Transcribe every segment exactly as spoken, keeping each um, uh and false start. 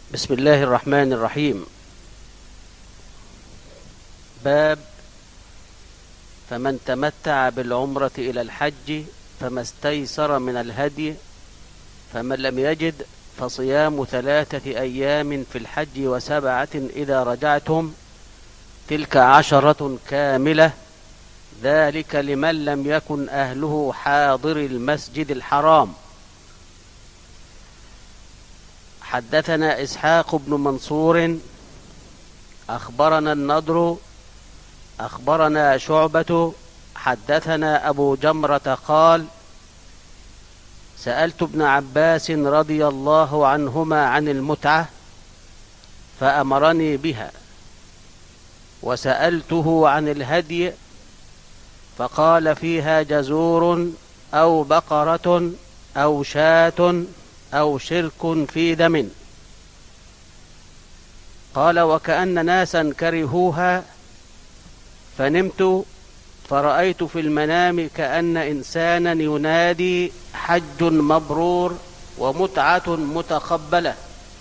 بسم الله الرحمن الرحيم. باب فمن تمتع بالعمرة إلى الحج فما استيسر من الهدي، فمن لم يجد فصيام ثلاثة أيام في الحج وسبعة إذا رجعتم، تلك عشرة كاملة، ذلك لمن لم يكن أهله حاضر المسجد الحرام. حدثنا إسحاق بن منصور أخبرنا النضر أخبرنا شعبة حدثنا أبو جمرة قال: سألت ابن عباس رضي الله عنهما عن المتعة فأمرني بها، وسألته عن الهدي فقال: فيها جزور أو بقرة أو شاة أو شرك في دم. قال: وكأن ناسا كرهوها فنمت فرأيت في المنام كأن إنسانا ينادي: حج مبرور ومتعة متقبلة.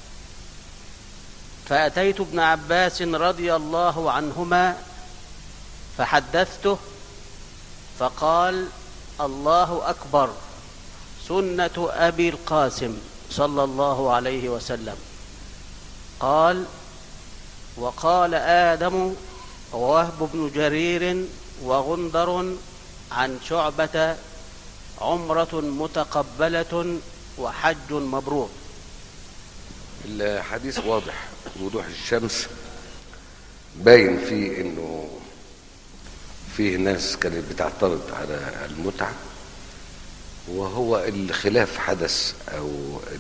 فأتيت ابن عباس رضي الله عنهما فحدثته فقال: الله أكبر، سنة أبي القاسم صلى الله عليه وسلم. قال: وقال آدم ووهب بن جرير وغندر عن شعبة: عمرة متقبلة وحج مبرور. الحديث واضح وضوح الشمس، باين فيه انه فيه ناس كانت بتعترض على المتعة، وهو الخلاف حدث او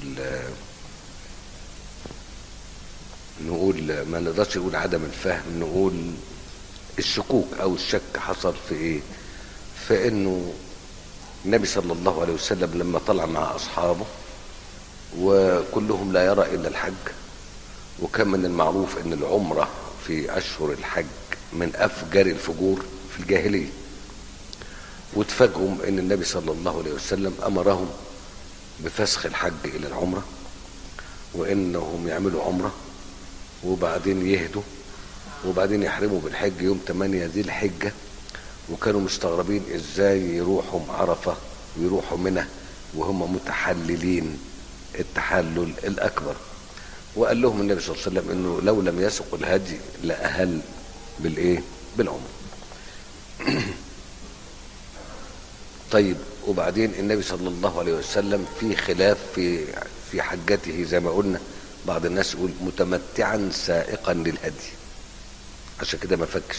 نقول ما نقدرش نقول عدم الفهم، نقول الشكوك او الشك حصل في ايه؟ في انه النبي صلى الله عليه وسلم لما طلع مع اصحابه وكلهم لا يرى الا الحج، وكان من المعروف ان العمرة في اشهر الحج من افجر الفجور في الجاهلية، واتفاجئوا ان النبي صلى الله عليه وسلم امرهم بفسخ الحج الى العمرة، وانهم يعملوا عمرة وبعدين يهدوا وبعدين يحرموا بالحج يوم ثمانية ذي الحجة. وكانوا مستغربين ازاي يروحوا عرفة ويروحوا منى وهم متحللين التحلل الاكبر. وقال لهم النبي صلى الله عليه وسلم انه لو لم يسق الهدي لاهل بالايه؟ بالعمر. طيب، وبعدين النبي صلى الله عليه وسلم في خلاف في في حجته، زي ما قلنا بعض الناس يقول متمتعا سائقا للهدي، عشان كده ما فكش،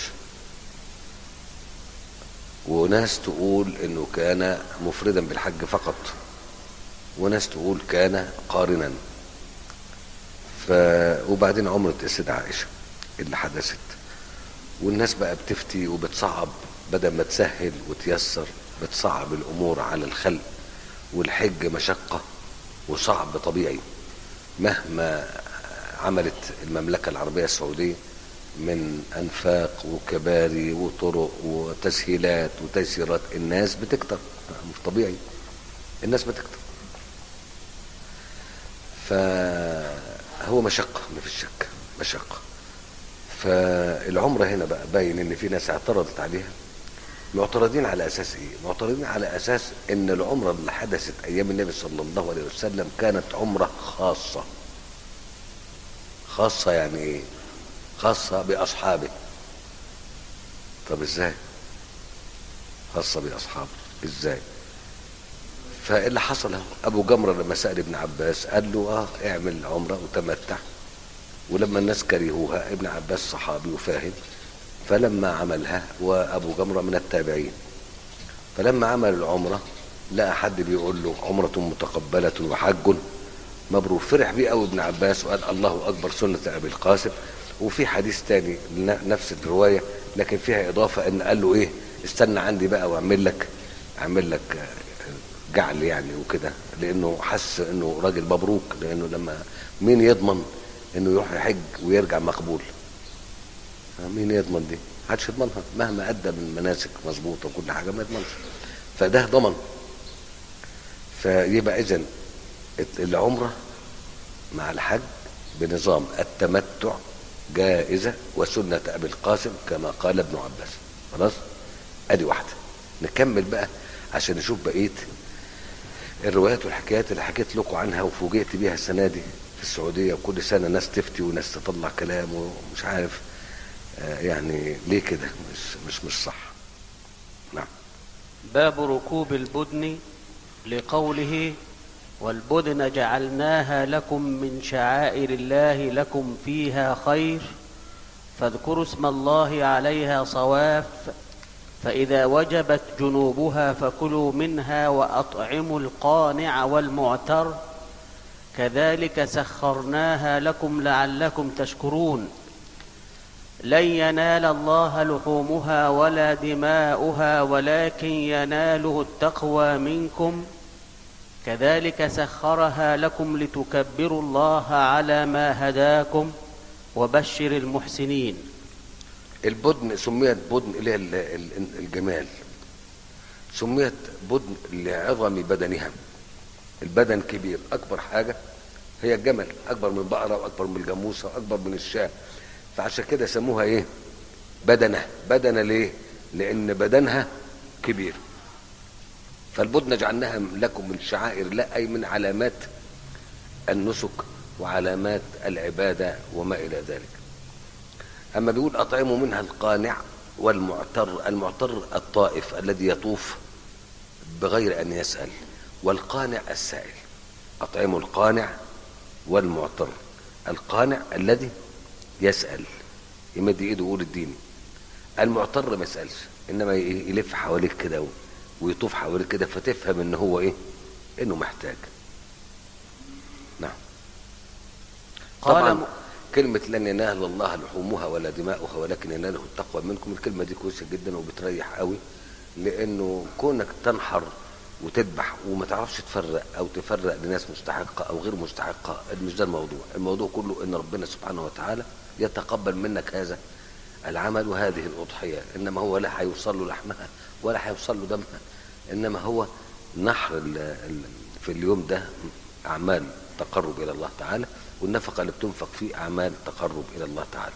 وناس تقول انه كان مفردا بالحج فقط، وناس تقول كان قارنا. ف وبعدين عمرة السيدة عائشة اللي حدثت، والناس بقى بتفتي وبتصعب بدل ما تسهل وتيسر، بتصعب الامور على الخلق، والحج مشقة وصعب طبيعي مهما عملت المملكة العربية السعودية من أنفاق وكباري وطرق وتسهيلات وتيسيرات. الناس بتكتر، مش طبيعي، الناس بتكتر، فهو مشقة، ما فيش شك مشقة. فالعمرة هنا بقى باين ان في ناس اعترضت عليها. معترضين على اساس ايه؟ معترضين على اساس ان العمرة اللي حدثت ايام النبي صلى الله عليه وسلم كانت عمرة خاصة. خاصة يعني ايه؟ خاصة باصحابه. طب ازاي خاصة باصحابه؟ ازاي؟ فاللي حصل اهو، ابو جمرة لما سأل ابن عباس قال له اه اعمل عمرة وتمتع، ولما الناس كرهوها ابن عباس صحابي وفاهم، فلما عملها، وابو جمرة من التابعين، فلما عمل العمرة لقى حد بيقول له عمرة متقبلة وحج مبرور، فرح بيه قوي ابن عباس وقال الله اكبر، سنة ابي القاسم. وفي حديث تاني نفس الرواية لكن فيها اضافة ان قال له ايه؟ استنى عندي بقى واعمل لك اعمل لك جعل يعني وكده، لانه حس انه راجل مبروك، لانه لما مين يضمن انه يروح يحج ويرجع مقبول؟ مين يضمن دي؟ محدش يضمنها، مهما ادى من مناسك مظبوطه وكل حاجه ما يضمنش، فده ضمن. فيبقى اذن العمره مع الحج بنظام التمتع جائزة وسنة أبي القاسم كما قال ابن عباس. خلاص، أدي واحدة. نكمل بقى عشان نشوف بقية الروايات والحكايات اللي حكيت لكم عنها وفوجئت بيها السنة دي في السعودية، وكل سنة ناس تفتي وناس تطلع كلام ومش عارف آه يعني ليه كده، مش مش مش صح. نعم. باب ركوب البدن، لقوله والبدن جعلناها لكم من شعائر الله لكم فيها خير فاذكروا اسم الله عليها صواف فإذا وجبت جنوبها فكلوا منها وأطعموا القانع والمعتر كذلك سخرناها لكم لعلكم تشكرون لن ينال الله لحومها ولا دماؤها ولكن يناله التقوى منكم كذلك سخرها لكم لتكبروا الله على ما هداكم وبشر المحسنين. البدن سميت بدن اللي هي الجمال، سميت بدن لعظم بدنها. البدن كبير، اكبر حاجه هي الجمل، اكبر من البقره واكبر من الجاموسه واكبر من الشاة، فعشان كده سموها ايه؟ بدنه. بدنه ليه؟ لان بدنها كبير. فالبدن جعلناها لكم من شعائر الله، اي من علامات النسك وعلامات العباده وما الى ذلك. اما بيقول اطعموا منها القانع والمعتر، المعتر الطائف الذي يطوف بغير ان يسأل، والقانع السائل. اطعموا القانع والمعتر. القانع الذي يسأل يمد ايده ويقول اديني. المعتر ما يسألش، انما يلف حواليك كده ويطوف حواليك كده فتفهم ان هو ايه؟ انه محتاج. نعم. طبعا م... كلمة لن ينال الله لحومها ولا دماؤها ولكن يناله التقوى منكم، الكلمة دي كويسة جدا وبتريح قوي، لانه كونك تنحر وتذبح وما تعرفش تفرق او تفرق لناس مستحقة او غير مستحقة، مش ده الموضوع. الموضوع كله ان ربنا سبحانه وتعالى يتقبل منك هذا العمل وهذه الأضحية، انما هو لا هيوصل له لحمها ولا هيوصل له دمها، انما هو نحر ال ال في اليوم ده اعمال تقرب الى الله تعالى، والنفقة اللي بتنفق فيه اعمال تقرب الى الله تعالى.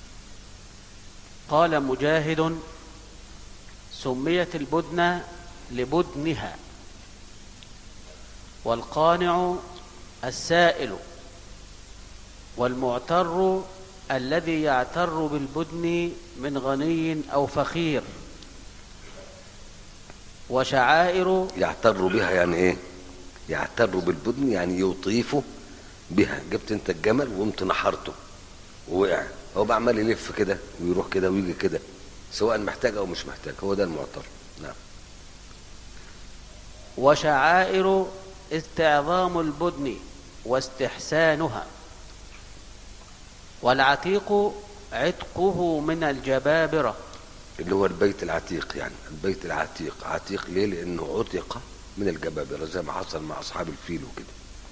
قال مجاهد سميت البدن لبدنها، والقانع السائل، والمعتر الذي يعتر بالبدن من غني أو فقير. وشعائر يعتر بها يعني ايه؟ يعتر بالبدن يعني يطيف بها. جبت انت الجمل وقمت نحرته ووقع، هو بقى عمال يلف كده ويروح كده ويجي كده سواء محتاج او مش محتاج، هو ده المعتر. نعم. وشعائر استعظام البدن واستحسانها. والعتيق عتقه من الجبابرة، اللي هو البيت العتيق. يعني البيت العتيق عتيق ليه؟ لانه عتق من الجبابرة زي ما حصل مع اصحاب الفيل وكده.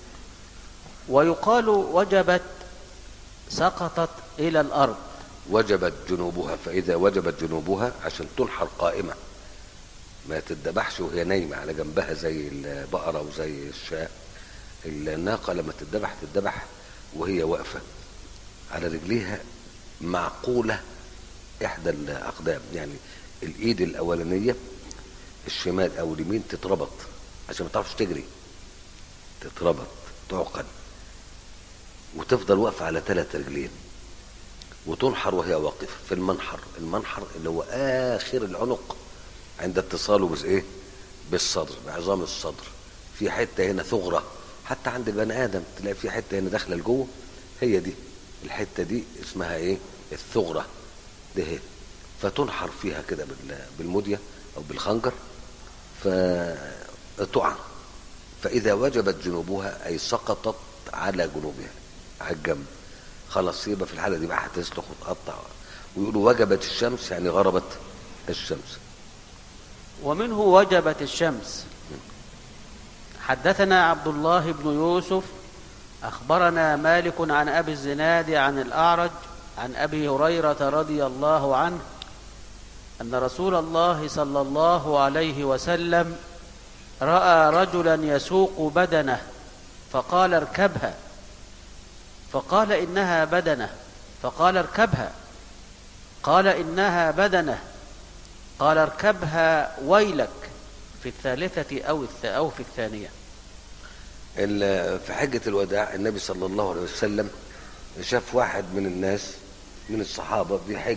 ويقال وجبت سقطت الى الارض. وجبت جنوبها، فاذا وجبت جنوبها عشان تنحر قائمة، ما تتذبحش وهي نايمة على جنبها زي البقرة وزي الشاة. الناقة لما تتذبح تتذبح وهي واقفة على رجليها معقولة احدى الاقدام، يعني الايد الاولانية الشمال او اليمين تتربط عشان ما تعرفش تجري، تتربط تعقد وتفضل واقفة على ثلاث رجلين، وتنحر وهي واقفة في المنحر. المنحر اللي هو اخر العنق عند اتصاله بس ايه؟ بالصدر، بعظام الصدر. في حتة هنا ثغرة، حتى عند البني ادم تلاقي في حتة هنا داخلة لجوه، هي دي الحتة دي اسمها ايه؟ الثغرة ده هي. فتنحر فيها كده بالمدية او بالخنجر فتقع. فاذا وجبت جنوبها اي سقطت على جنوبها على الجنب، خلاص يبقى في الحالة دي بقى هتسلخ وتقطع. ويقولوا وجبت الشمس يعني غربت الشمس. ومنه وجبت الشمس. حدثنا عبد الله بن يوسف أخبرنا مالك عن أبي الزناد عن الأعرج عن أبي هريرة رضي الله عنه أن رسول الله صلى الله عليه وسلم رأى رجلا يسوق بدنه فقال اركبها، فقال إنها بدنة، فقال اركبها. قال إنها بدنة، قال اركبها ويلك، في الثالثة أو أو في الثانية. في حجة الوداع النبي صلى الله عليه وسلم شاف واحد من الناس من الصحابة بيحج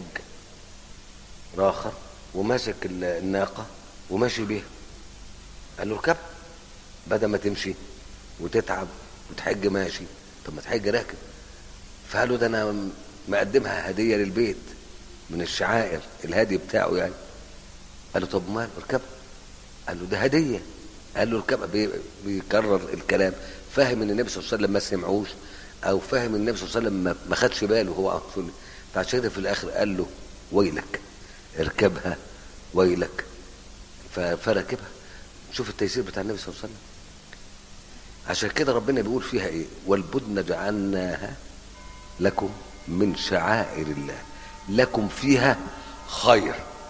راخر وماسك الناقة وماشي بيها، قال له اركب بدل ما تمشي وتتعب وتحج ماشي، طب ما تحج راكب. فقال له ده انا مقدمها هدية للبيت من الشعائر الهدي بتاعه يعني. قال له طب ما اركب، قال له ده هدية، قال له اركب. بيكرر الكلام، فاهم ان النبي صلى الله عليه وسلم ما سمعوش، او فاهم ان النبي صلى الله عليه وسلم ما خدش باله هو اصلا، فعشان كده في الاخر قال له ويلك اركبها ويلك، فركبها. شوف التيسير بتاع النبي صلى الله عليه وسلم. عشان كده ربنا بيقول فيها ايه؟ والبدن جعلناها لكم من شعائر الله لكم فيها خير.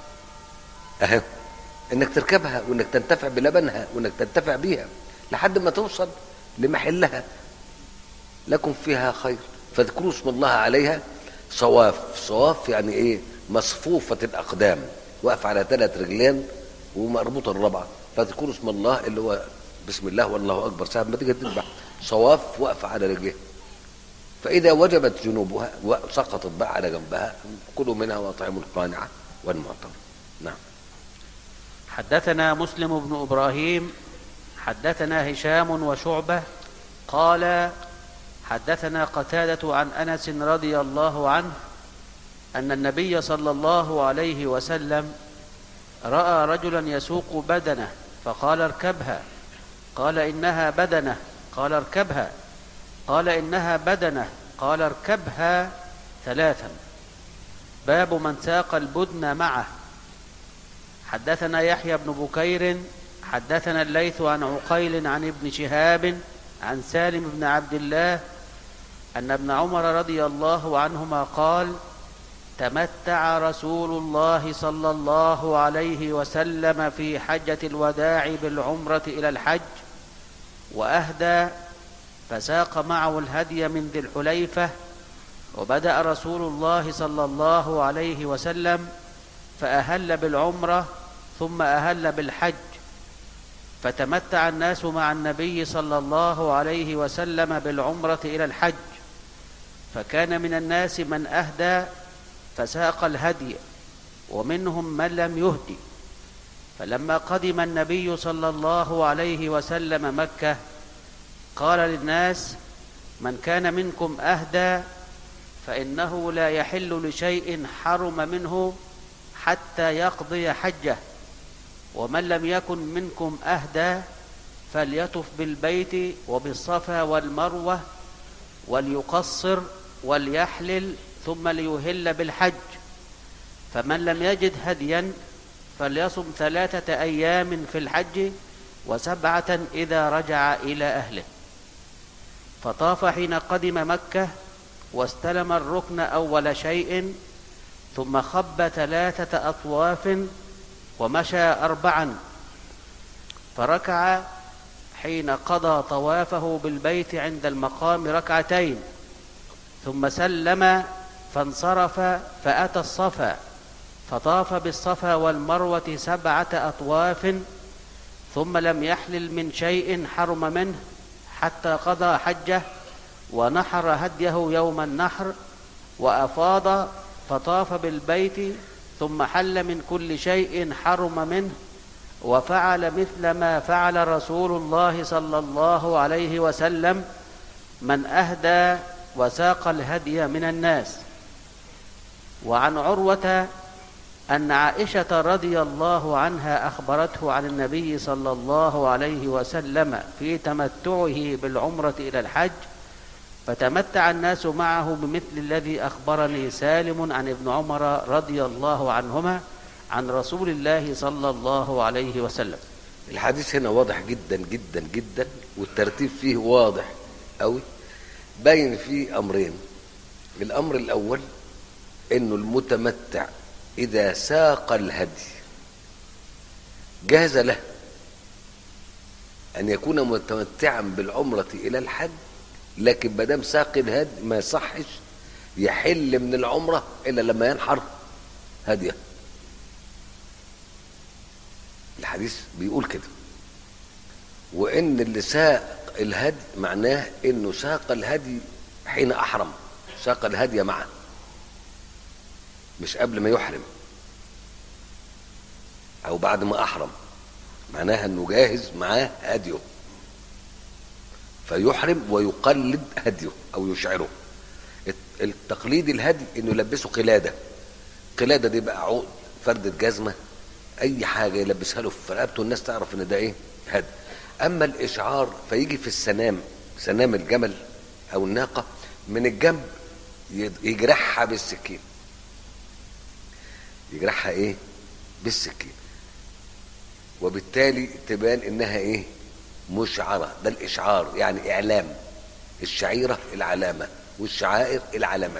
اهي انك تركبها وانك تنتفع بلبنها وانك تنتفع بيها لحد ما توصل لمحلها، لكم فيها خير فاذكروا اسم الله عليها صواف. صواف يعني ايه؟ مصفوفة الاقدام، واقف على ثلاث رجلين ومربوطة الرابعة، فاذكروا اسم الله اللي هو بسم الله والله اكبر ساعة ما تيجي تذبح. صواف واقفة على رجليها، فاذا وجبت جنوبها وسقطت بقى على جنبها كلوا منها واطعموا القانعة والمعتر. نعم. حدثنا مسلم بن إبراهيم حدثنا هشام وشعبة قال حدثنا قتادة عن أنس رضي الله عنه أن النبي صلى الله عليه وسلم رأى رجلا يسوق بدنه فقال اركبها، قال إنها بدنة، قال اركبها، قال إنها بدنة، قال اركبها ثلاثا. باب من ساق البدن معه. حدثنا يحيى بن بكير حدثنا الليث عن عقيل عن ابن شهاب عن سالم بن عبد الله أن ابن عمر رضي الله عنهما قال تمتع رسول الله صلى الله عليه وسلم في حجة الوداع بالعمرة إلى الحج وأهدى، فساق معه الهدي من ذي الحليفة، وبدأ رسول الله صلى الله عليه وسلم فأهل بالعمرة ثم أهل بالحج، فتمتع الناس مع النبي صلى الله عليه وسلم بالعمرة إلى الحج، فكان من الناس من أهدى فساق الهدي ومنهم من لم يهدي. فلما قدم النبي صلى الله عليه وسلم مكة قال للناس من كان منكم أهدى فإنه لا يحل لشيء حرم منه حتى يقضي حجه، ومن لم يكن منكم أهدى فليطف بالبيت وبالصفا والمروة وليقصر وليحلل ثم ليهل بالحج، فمن لم يجد هديا فليصم ثلاثة أيام في الحج وسبعة إذا رجع إلى أهله. فطاف حين قدم مكة واستلم الركن أول شيء، ثم خب ثلاثة أطواف ومشى أربعا، فركع حين قضى طوافه بالبيت عند المقام ركعتين، ثم سلم فانصرف فأتى الصفا فطاف بالصفا والمروة سبعة أطواف، ثم لم يحلل من شيء حرم منه حتى قضى حجه، ونحر هديه يوم النحر وأفاض فطاف بالبيت، ثم حل من كل شيء حرم منه، وفعل مثل ما فعل رسول الله صلى الله عليه وسلم من أهدى وساق الهدي من الناس. وعن عروة أن عائشة رضي الله عنها أخبرته عن النبي صلى الله عليه وسلم في تمتعه بالعمرة إلى الحج، فتمتع الناس معه بمثل الذي أخبرني سالم عن ابن عمر رضي الله عنهما عن رسول الله صلى الله عليه وسلم. الحديث هنا واضح جدا جدا جدا، والترتيب فيه واضح أوي، باين فيه أمرين. الأمر الأول إنه المتمتع إذا ساق الهدي جاز له أن يكون متمتعا بالعمرة إلى الحج لكن ما دام ساق الهدي ما يصحش يحل من العمرة إلا لما ينحر هديه. الحديث بيقول كده. وإن اللي ساق الهدي معناه إنه ساق الهدي حين أحرم، ساق الهدي معه مش قبل ما يحرم أو بعد ما أحرم، معناها إنه جاهز معاه هديه فيحرم ويقلد هديه أو يشعره. التقليد الهدي إنه يلبسه قلادة، قلادة دي بقى عقد، فردة جزمة، أي حاجة يلبسها له في رقبته الناس تعرف إن ده إيه هدي. أما الإشعار فيجي في السنام، سنام الجمل أو الناقة من الجنب يجرحها بالسكين، يجرحها إيه بالسكين، وبالتالي تبان إنها إيه مشعرة. ده الإشعار يعني إعلام، الشعيرة العلامة والشعائر العلامات.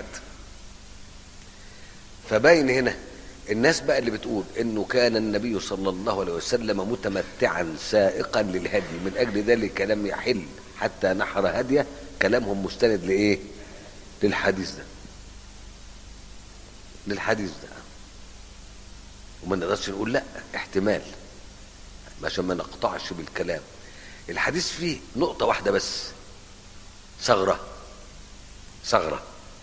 فباين هنا الناس بقى اللي بتقول انه كان النبي صلى الله عليه وسلم متمتعا سائقا للهدي من اجل ذلك لم يحل حتى نحر هديه، كلامهم مستند لايه؟ للحديث ده، للحديث ده. وما نقدرش نقول لا، احتمال عشان ما نقطعش بالكلام. الحديث فيه نقطه واحده بس، ثغره، ثغره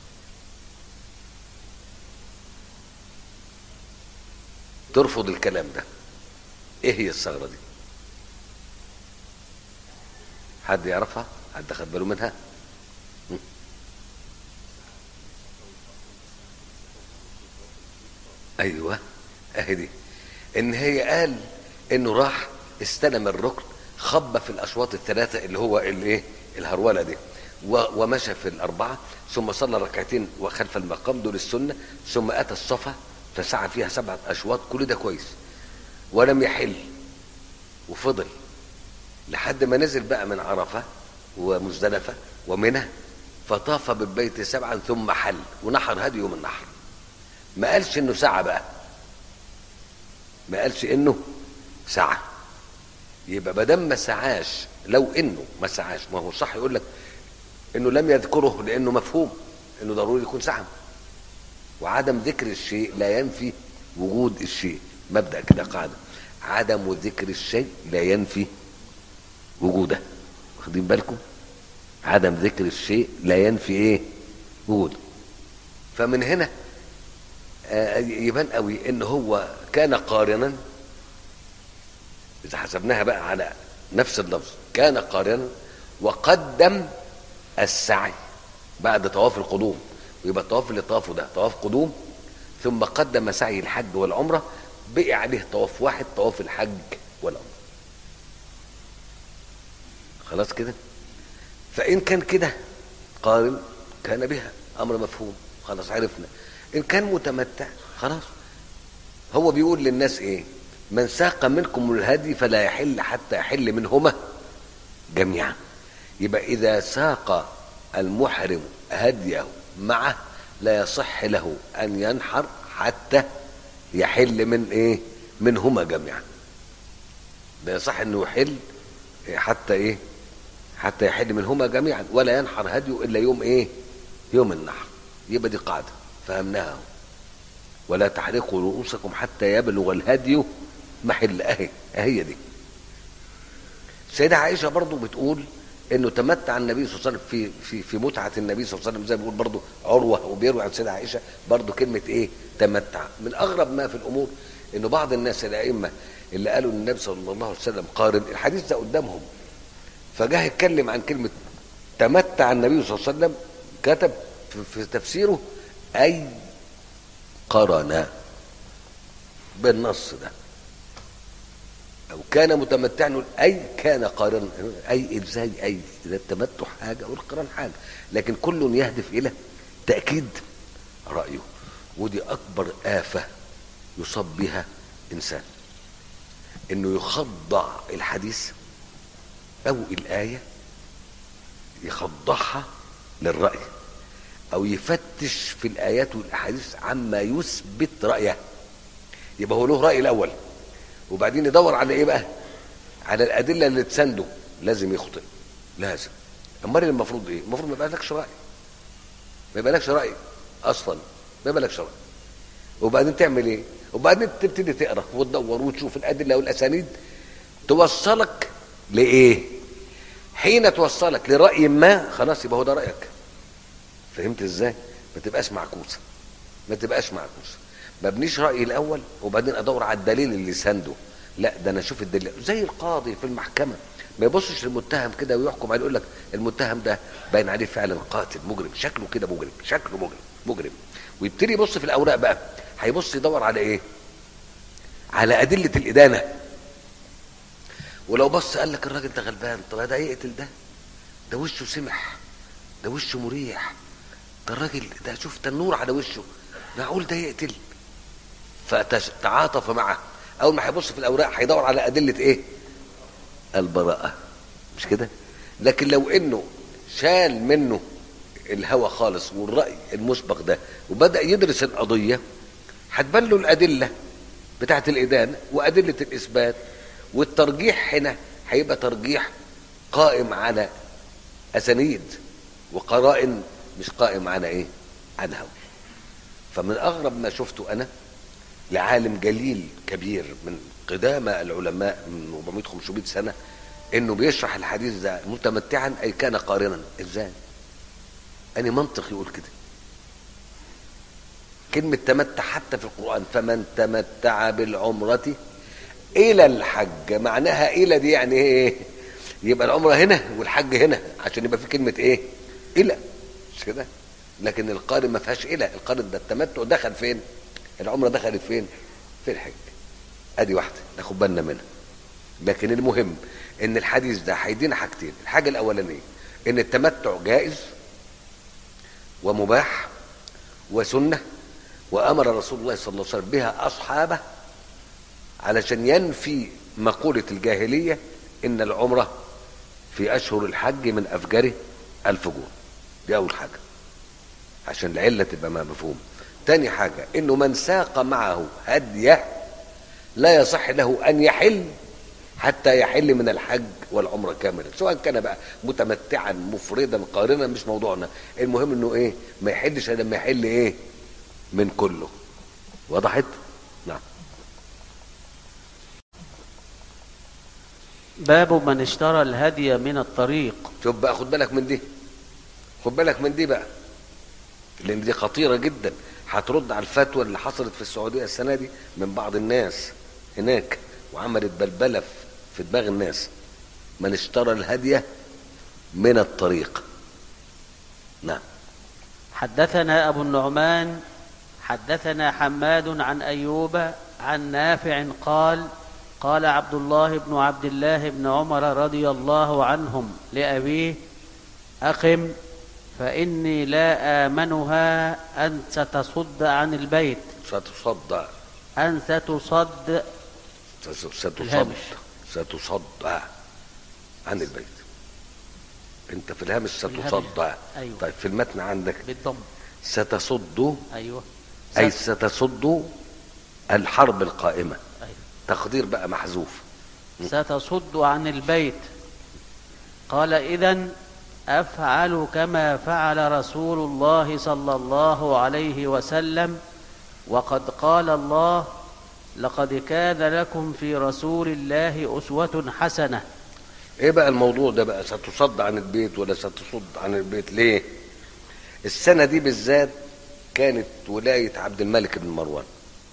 ترفض الكلام ده. ايه هي الثغرة دي؟ حد يعرفها؟ حد خد باله منها؟ م? ايوه اهي دي، ان هي قال انه راح استلم الركن، خب في الاشواط الثلاثة اللي هو الايه الهرولة دي، ومشى في الاربعة، ثم صلى ركعتين وخلف المقام دول السنة، ثم اتى الصفا فسعى فيها سبعة أشواط. كل ده كويس ولم يحل، وفضل لحد ما نزل بقى من عرفة ومزدلفة ومنى، فطاف بالبيت سبعا ثم حل ونحر هدي يوم النحر. ما قالش انه سعى بقى، ما قالش انه سعى. يبقى ما دام ما سعاش، لو انه ما سعاش ما هو صح يقول لك انه لم يذكره لانه مفهوم انه ضروري يكون سعى، وعدم ذكر الشيء لا ينفي وجود الشيء. مبدأ كده قاعدة، عدم ذكر الشيء لا ينفي وجوده. واخدين بالكم؟ عدم ذكر الشيء لا ينفي ايه وجوده. فمن هنا آه يبان قوي ان هو كان قارنا، اذا حسبناها بقى على نفس اللفظ، كان قارنا وقدم السعي بعد طواف القدوم. ويبقى الطواف اللي طافه ده طواف قدوم، ثم قدم سعي الحج والعمرة، بقي عليه طواف واحد، طواف الحج والعمرة. خلاص كده؟ فإن كان كده قارن كان بها، أمر مفهوم، خلاص عرفنا. إن كان متمتع خلاص. هو بيقول للناس إيه؟ من ساق منكم الهدي فلا يحل حتى يحل منهما جميعا. يبقى إذا ساق المحرم هديه معه لا يصح له أن ينحر حتى يحل من إيه؟ منهما جميعا. لا يصح أنه يحل حتى إيه؟ حتى يحل منهما جميعا، ولا ينحر هديه إلا يوم إيه؟ يوم النحر. يبقى دي قاعدة فهمناها. ولا تحرقوا رؤوسكم حتى يبلغ الهدي محل. أهي أهي دي. سيدة عائشة برضو بتقول انه تمتع النبي صلى الله عليه وسلم في في في متعه النبي صلى الله عليه وسلم، زي ما بيقول برضه عروه وبيروي عن سيدة عائشه برضه كلمه ايه؟ تمتع. من اغرب ما في الامور انه بعض الناس الائمه اللي قالوا ان النبي صلى الله عليه وسلم قارن، الحديث ده قدامهم، فجاه يتكلم عن كلمه تمتع النبي صلى الله عليه وسلم، كتب في تفسيره اي قرن بالنص ده، او كان متمتعا، اي كان قارنا. اي ازاي؟ اي اذا التمتع حاجه والقران حاجه، لكن كل يهدف الى تاكيد رايه. ودي اكبر آفة يصاب بها انسان، انه يخضع الحديث او الايه، يخضعها للراي، او يفتش في الايات والاحاديث عما يثبت رايه. يبقى هو له راي الاول، وبعدين يدور على ايه بقى؟ على الادله اللي تسنده. لازم يخطئ، لازم امال المفروض ايه؟ المفروض ما يبقالكش راي، ما يبقالكش راي اصلا، ما يبقالكش راي. وبعدين تعمل ايه؟ وبعدين تبتدي تقرا وتدور وتشوف الادله والاسانيد توصلك لايه. حين توصلك لراي ما خلاص يبقى هو ده رايك. فهمت ازاي؟ ما تبقاش معكوسه، ما تبقاش معكوسه. ما بنيش رايي الاول وبعدين ادور على الدليل اللي سنده، لا ده انا اشوف الدليل. زي القاضي في المحكمه ما يبصش للمتهم كده ويحكم عليه يقول لك المتهم ده باين عليه فعلا قاتل مجرم، شكله كده مجرم، شكله مجرم مجرم ويبتدي يبص في الاوراق بقى. هيبص يدور على ايه؟ على ادله الادانه. ولو بص قال لك الراجل ده غلبان، طب ده يقتل ده؟ ده وشه سمح، ده وشه مريح، ده الراجل ده شوف النور على وشه، معقول ده يقتل؟ فتعاطف معه. اول ما هيبص في الاوراق هيدور على ادله ايه؟ البراءه، مش كده؟ لكن لو انه شال منه الهوى خالص والراي المسبق ده وبدا يدرس القضيه، هتبان له الادله بتاعه الادانه وادله الاثبات، والترجيح هنا هيبقى ترجيح قائم على اسانيد وقرائن، مش قائم على ايه؟ على هوى. فمن اغرب ما شفته انا لعالم جليل كبير من قدامى العلماء من أربعمائة خمسمائة سنه انه بيشرح الحديث ده متمتعا اي كان قارنا. ازاي؟ اني منطق يقول كده؟ كلمه تمتع حتى في القران، فمن تمتع بالعمره الى الحج، معناها الى دي يعني ايه؟ يبقى العمره هنا والحج هنا عشان يبقى في كلمه ايه؟ الى، مش كده؟ لكن القارن ما فيهاش الى، القارن ده التمتع دخل فين؟ العمره دخلت فين؟ في الحج. ادي واحده ناخد بالنا منها. لكن المهم ان الحديث ده هيدينا حاجتين. الحاجه الاولانيه ان التمتع جائز ومباح وسنه، وامر رسول الله صلى الله عليه وسلم بها اصحابه علشان ينفي مقوله الجاهليه ان العمره في اشهر الحج من افجره الفجور. دي اول حاجه عشان العله تبقى مفهوم. تاني حاجه انه من ساق معه هديه لا يصح له ان يحل حتى يحل من الحج والعمره كاملا، سواء كان بقى متمتعا مفردا قارنا، مش موضوعنا. المهم انه ايه؟ ما يحلش الا لما يحل ايه؟ من كله. وضحت؟ نعم. باب من اشترى الهدي من الطريق. شوف بقى، خد بالك من دي، خد بالك من دي بقى، لان دي خطيره جدا. هترد على الفتوى اللي حصلت في السعوديه السنه دي من بعض الناس هناك وعملت بلبله في دماغ الناس. من اشترى الهدي من الطريق. نعم. حدثنا ابو النعمان حدثنا حماد عن ايوب عن نافع قال قال عبد الله بن عبد الله بن عمر رضي الله عنهم لأبيه: أقم فإني لا آمنها أن ستصد عن البيت. ستصد أن ستصد ستصد ستصد عن البيت. انت في الهامش ستصد. أيوة. طيب في المتن عندك بالضم ستصد. أيوة. أي ستصد الحرب القائمة. أيوة. تقدير بقى محذوف. ستصد عن البيت. قال: إذن أفعل كما فعل رسول الله صلى الله عليه وسلم، وقد قال الله: لقد كان لكم في رسول الله أسوة حسنة. ايه بقى الموضوع ده بقى؟ ستصد عن البيت ولا ستصد عن البيت؟ ليه السنة دي بالذات؟ كانت ولاية عبد الملك بن مروان،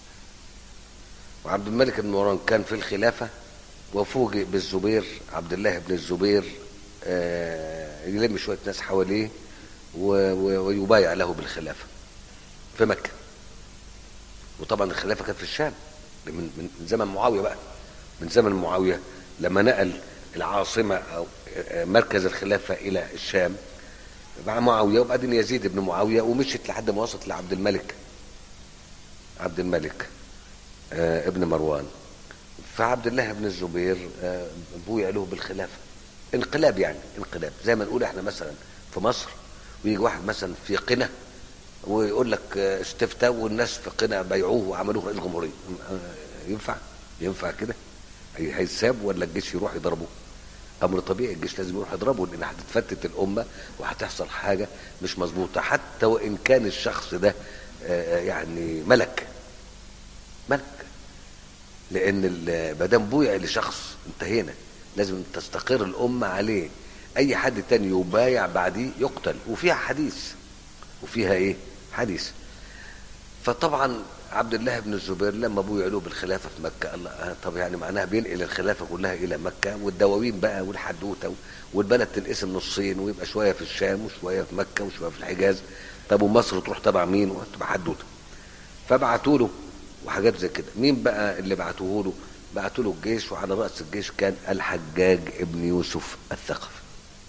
وعبد الملك بن مروان كان في الخلافة، وفوجئ بالزبير عبد الله بن الزبير آه يلم شوية ناس حواليه ويبايع له بالخلافة في مكة. وطبعا الخلافة كانت في الشام من, من زمن معاوية بقى، من زمن معاوية لما نقل العاصمة أو مركز الخلافة إلى الشام مع معاوية، وبعدين يزيد بن معاوية، ومشيت لحد ما وصلت لعبد الملك عبد الملك آه ابن مروان. فعبد الله بن الزبير آه بويع له بالخلافة. انقلاب يعني، انقلاب زي ما نقول احنا مثلا في مصر، ويجي واحد مثلا في قنا ويقول لك آه استفتاء والناس في قنا بيعوه وعملوه رئيس جمهورية. آه ينفع؟ ينفع كده؟ هيتساب ولا الجيش يروح يضربه؟ امر طبيعي، الجيش لازم يروح يضربه لان هتتفتت الامه وهتحصل حاجه مش مظبوطه، حتى وان كان الشخص ده يعني ملك ملك، لان ما دام بويع لشخص انتهينا، لازم تستقر الامه عليه. اي حد تاني يبايع بعديه يقتل. وفيها حديث وفيها ايه حديث. فطبعا عبد الله بن الزبير لما ابوه له بالخلافه في مكه، الله طب يعني معناها بينقل الخلافه كلها الى مكه، والدواوين بقى والحدوته، والبلد تنقسم نصين، ويبقى شويه في الشام وشويه في مكه وشويه في الحجاز. طب ومصر تروح تبع مين؟ وتبقى حدوته. فبعتوا له وحاجات زي كده. مين بقى اللي بعتوه له؟ بعتوا له الجيش، وعلى راس الجيش كان الحجاج ابن يوسف الثقفي.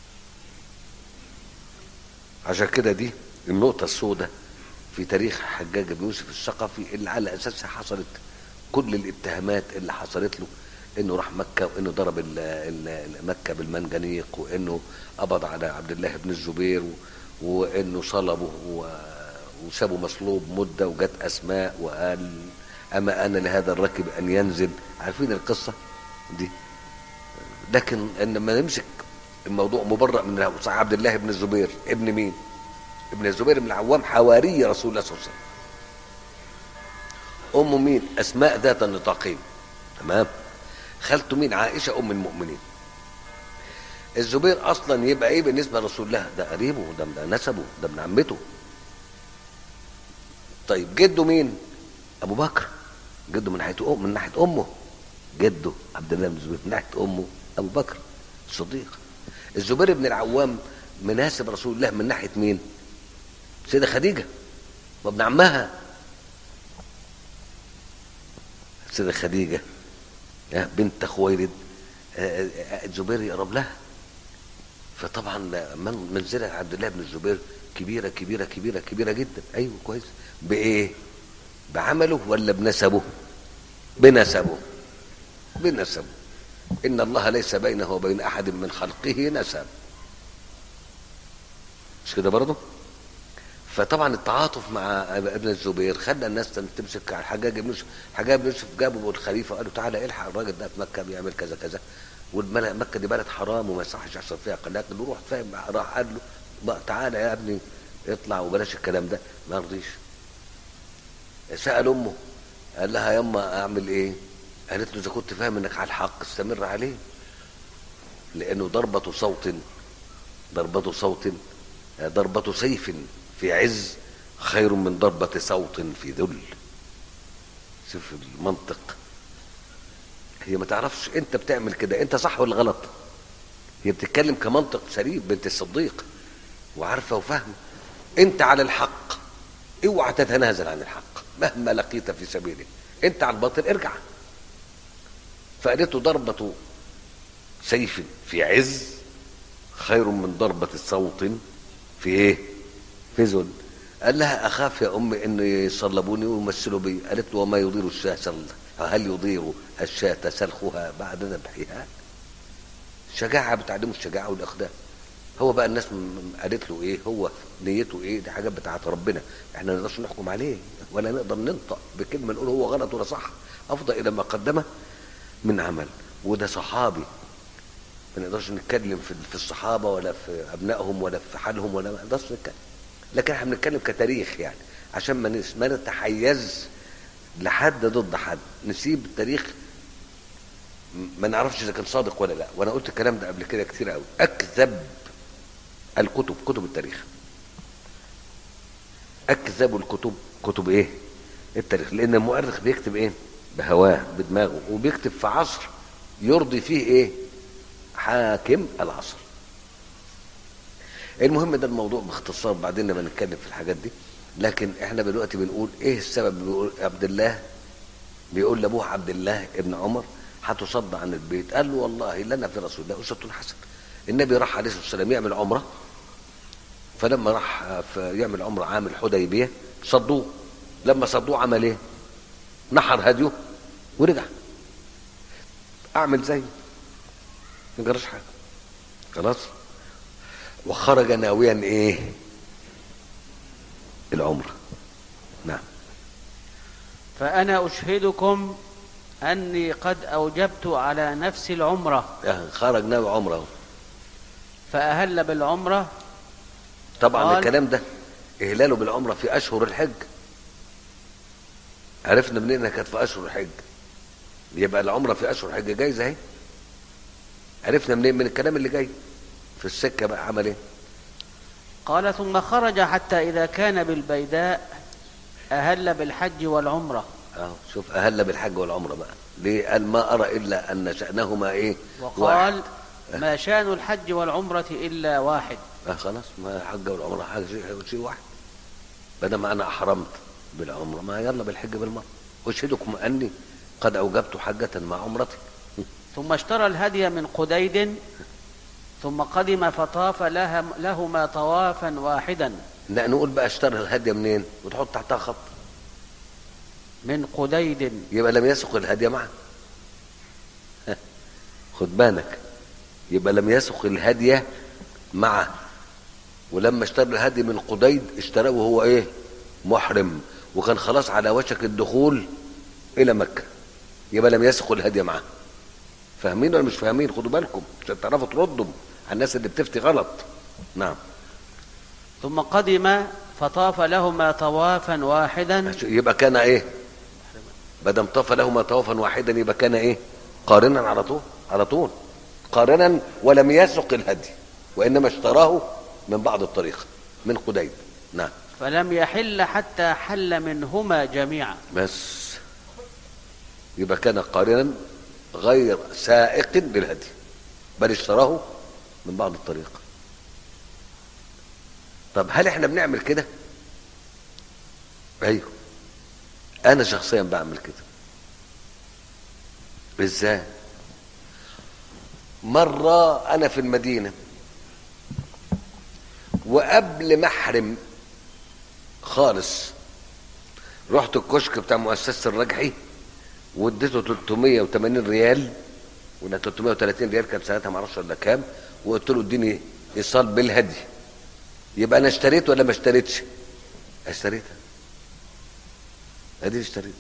عشان كده دي النقطه السوداء في تاريخ حجاج بن يوسف الثقفي، اللي على اساسها حصلت كل الاتهامات اللي حصلت له، انه راح مكه، وانه ضرب ال ال مكه بالمنجنيق، وانه قبض على عبد الله بن الزبير، وانه صلبه وسابه مصلوب مده، وجت اسماء وقال اما انا لهذا الركب ان ينزل. عارفين القصه دي. لكن لما نمسك الموضوع مبرأ من صح عبد الله بن الزبير ابن مين؟ ابن الزبير بن العوام، حواري رسول الله صلى الله عليه وسلم. امه مين؟ اسماء ذات النطاقين. تمام. خالته مين؟ عائشه ام المؤمنين. الزبير اصلا يبقى ايه بالنسبه لرسول الله؟ ده قريبه، ده من نسبه، ده ابن عمته. طيب جده مين؟ ابو بكر. جده من ناحيه ام من ناحيه امه، جده عبد الله بن الزبير من ناحيه امه ابو بكر الصديق. الزبير بن العوام مناسب رسول الله من ناحيه مين؟ سيدة خديجة وابن عمها سيدة خديجة بنت خويلد، الزبير يقرب لها. فطبعا منزلة عبد الله بن الزبير كبيرة كبيرة كبيرة كبيرة جدا. ايوه كويس. بايه؟ بعمله ولا بنسبه؟ بنسبه بنسبه. ان الله ليس بينه وبين احد من خلقه نسب. مش كده برضه؟ فطبعا التعاطف مع ابن الزبير خلى الناس تمسك على الحجاج بن يوسف. الحجاج بن يوسف جابوا الخليفه وقالوا تعالى الحق الراجل ده في مكه بيعمل كذا كذا، ومكه دي بلد حرام وما يصحش يحصل فيها قلاق. نروح فاهم. راح قال له تعالى يا ابني اطلع وبلاش الكلام ده. ما رضيش. سال امه قال لها يما اعمل ايه؟ قالت له اذا كنت فاهم انك على الحق استمر عليه، لانه ضربه صوت ضربه صوت ضربه سيف في عز خير من ضربة صوت في ذل. شوف المنطق. هي ما تعرفش انت بتعمل كده انت صح ولا غلط. هي بتتكلم كمنطق سليم، بنت الصديق وعارفة وفاهمة. انت على الحق اوعى تتنازل عن الحق مهما لقيت في سبيله. انت على الباطل ارجع. فقالته ضربة سيف في عز خير من ضربة صوت في ايه؟ في ذل. قال لها اخاف يا امي انه يصلبوني ويمثلوا بي. قالت له وما يضير الشاة سل هل يضير الشاة سلخها بعد ذبحها؟ شجاعة بتعلمه الشجاعة والاقدام. هو بقى الناس قالت له ايه، هو نيته ايه، دي حاجات بتاعت ربنا، احنا ما نقدرش نحكم عليه ولا نقدر ننطق بكلمه نقول هو غلط ولا صح. افضل الى ما قدمه من عمل. وده صحابي، ما نقدرش نتكلم في الصحابه ولا في ابنائهم ولا في حالهم، ولا ما نقدرش نتكلم. لكن احنا بنتكلم كتاريخ يعني، عشان ما ما نتحيز لحد ضد حد، نسيب التاريخ ما نعرفش اذا كان صادق ولا لا. وانا قلت الكلام ده قبل كده كتير قوي. اكذب الكتب كتب التاريخ، اكذب الكتب كتب ايه؟ التاريخ. لان المؤرخ بيكتب ايه؟ بهواه بدماغه، وبيكتب في عصر يرضي فيه ايه؟ حاكم العصر. المهم ده الموضوع باختصار، بعدين لما نتكلم في الحاجات دي. لكن احنا دلوقتي بنقول ايه السبب. بيقول عبد الله بيقول لابوه عبد الله ابن عمر هتصد عن البيت. قال له والله لنا في رسول الله اسوة حسنة. النبي راح عليه الصلاه والسلام يعمل عمره، فلما راح يعمل عمره عام الحديبيه صدوه. لما صدوه عمل ايه؟ نحر هديه ورجع. اعمل زيه ما جراش حاجه خلاص. وخرج ناويا ايه؟ العمره. نعم. فأنا أشهدكم أني قد أوجبت على نفسي العمرة. يعني خرج ناوي عمره. فأهل بالعمرة. طبعا الكلام ده إهلاله بالعمرة في أشهر الحج. عرفنا منين إنها كانت في أشهر الحج؟ يبقى العمرة في أشهر الحج جايزة أهي. عرفنا منين؟ من الكلام اللي جاي في السكة. بقى عمل إيه؟ قال ثم خرج حتى إذا كان بالبيداء أهل بالحج والعمرة. اه شوف أهل بالحج والعمرة بقى ليه؟ قال ما أرى إلا أن شأنهما إيه؟ وقال واحد. ما شأن الحج والعمرة إلا واحد. اه خلاص، ما الحج والعمرة حاجة شيء شيء واحد. بدل أنا أحرمت بالعمرة ما يلا بالحج بالمرة. أشهدكم أني قد أوجبت حجة مع عمرتي. ثم اشترى الهدي من قديد ثم قدم فطاف لها لهما طوافا واحدا. لا نقول بقى اشترى الهدي منين وتحط تحتها خط. من قديد. يبقى لم يسق الهدي معه. خد بالك، يبقى لم يسق الهدي معه. ولما اشترى الهدي من قديد اشتراه وهو ايه؟ محرم، وكان خلاص على وشك الدخول الى مكة. يبقى لم يسق الهدي معه. فاهمين ولا مش فاهمين؟ خدوا بالكم عشان تعرفوا تردوا على الناس اللي بتفتي غلط. نعم. ثم قدم فطاف لهما طوافا واحدا. يبقى كان ايه؟ بدم طاف لهما طوافا واحدا يبقى كان ايه؟ قارنا على طول. على طول قارنا، ولم يسق الهدي وانما اشتراه من بعض الطريق من قديد. نعم. فلم يحل حتى حل منهما جميعا. بس يبقى كان قارنا غير سائق للهدي بل اشتراه من بعض الطريق. طب هل احنا بنعمل كده؟ ايوه انا شخصيا بعمل كده. ازاي؟ مرة انا في المدينة وقبل ما احرم خالص رحت الكشك بتاع مؤسسة الرجحي واديته ثلاثمية وثمانين ريال ولا ثلاثمية وثلاثين ريال كان ساعتها معرفش ولا كام، وقلت له اديني ايصال بالهدي. يبقى انا اشتريت ولا ما اشتريتش؟ اشتريتها. ادي اشتريت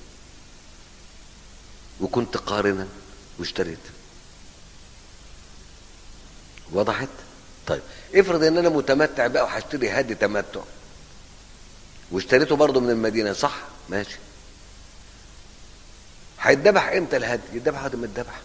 وكنت قارنا واشتريت. وضحت؟ طيب افرض ان انا متمتع بقى وهشتري هدي تمتع واشتريته برضه من المدينة، صح؟ ماشي. هيتذبح امتى الهدي؟ يتذبح بعد ما يتذبح.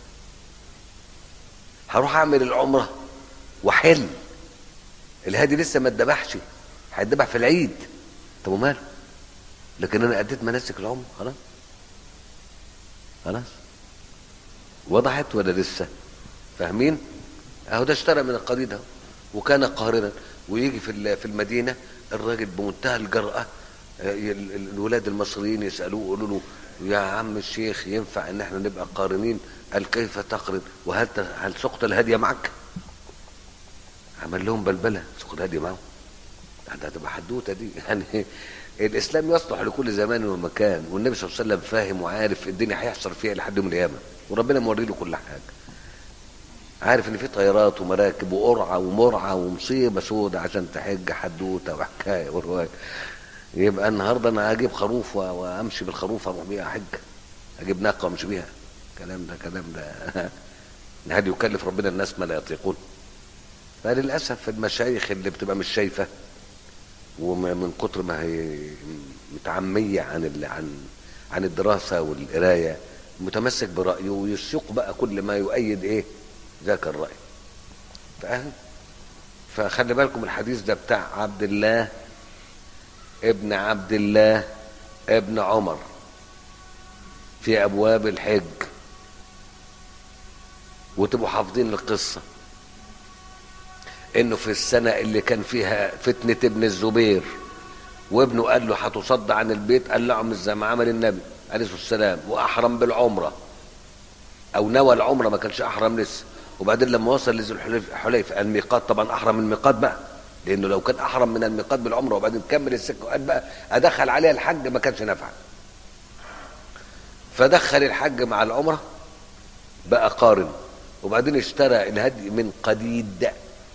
هروح اعمل العمرة واحل الهدي لسه ما اتذبحش، هيتذبح في العيد. طب وماله؟ لكن انا اديت مناسك العمرة خلاص. خلاص. وضحت ولا لسه؟ فاهمين؟ اهو ده اشترى من القديد اهو وكان قارنا. ويجي في في المدينه الراجل بمنتهى الجرأه، الولاد المصريين يسالوه يقولوا له يا عم الشيخ ينفع ان احنا نبقى قارنين؟ قال كيف تقرن وهل هل سقط الهدي معك؟ عمل لهم بلبله. سقط الهدي معه؟ ده هتبقى حدوته دي يعني. الاسلام يصلح لكل زمان ومكان، والنبي صلى الله عليه وسلم فاهم وعارف الدنيا هيحصل فيها لحد يوم القيامه، وربنا موري له كل حاجه. عارف ان في طيارات ومراكب وقرعه ومرعى ومصيبه سودة عشان تحج، حدوته وحكايه وروايه. يبقى النهارده انا اجيب خروف وامشي بالخروف اروح بيها حج، اجيب ناقه وامشي بيها؟ كلام ده كلام ده هل يكلف ربنا الناس ما لا يطيقون؟ فللاسف المشايخ اللي بتبقى مش شايفه ومن كتر ما هي متعميه عن عن عن الدراسه والقرايه متمسك برايه ويسوق بقى كل ما يؤيد ايه ذاك الرأي. فاهم؟ فخلي بالكم الحديث ده بتاع عبد الله ابن عبد الله ابن عمر في ابواب الحج، وتبقوا حافظين القصة انه في السنة اللي كان فيها فتنة ابن الزبير وابنه قال له هتصد عن البيت، قال لهم زي ما عمل النبي عليه الصلاة والسلام واحرم بالعمرة او نوى العمرة، ما كانش احرم لسه. وبعدين لما وصل لذي الحليفة الميقات، طبعا احرم الميقات بقى، لانه لو كان احرم من الميقات بالعمره وبعدين كمل السكه وقال بقى ادخل عليها الحج ما كانش نافع. فدخل الحج مع العمره بقى قارن، وبعدين اشترى الهدي من قديد.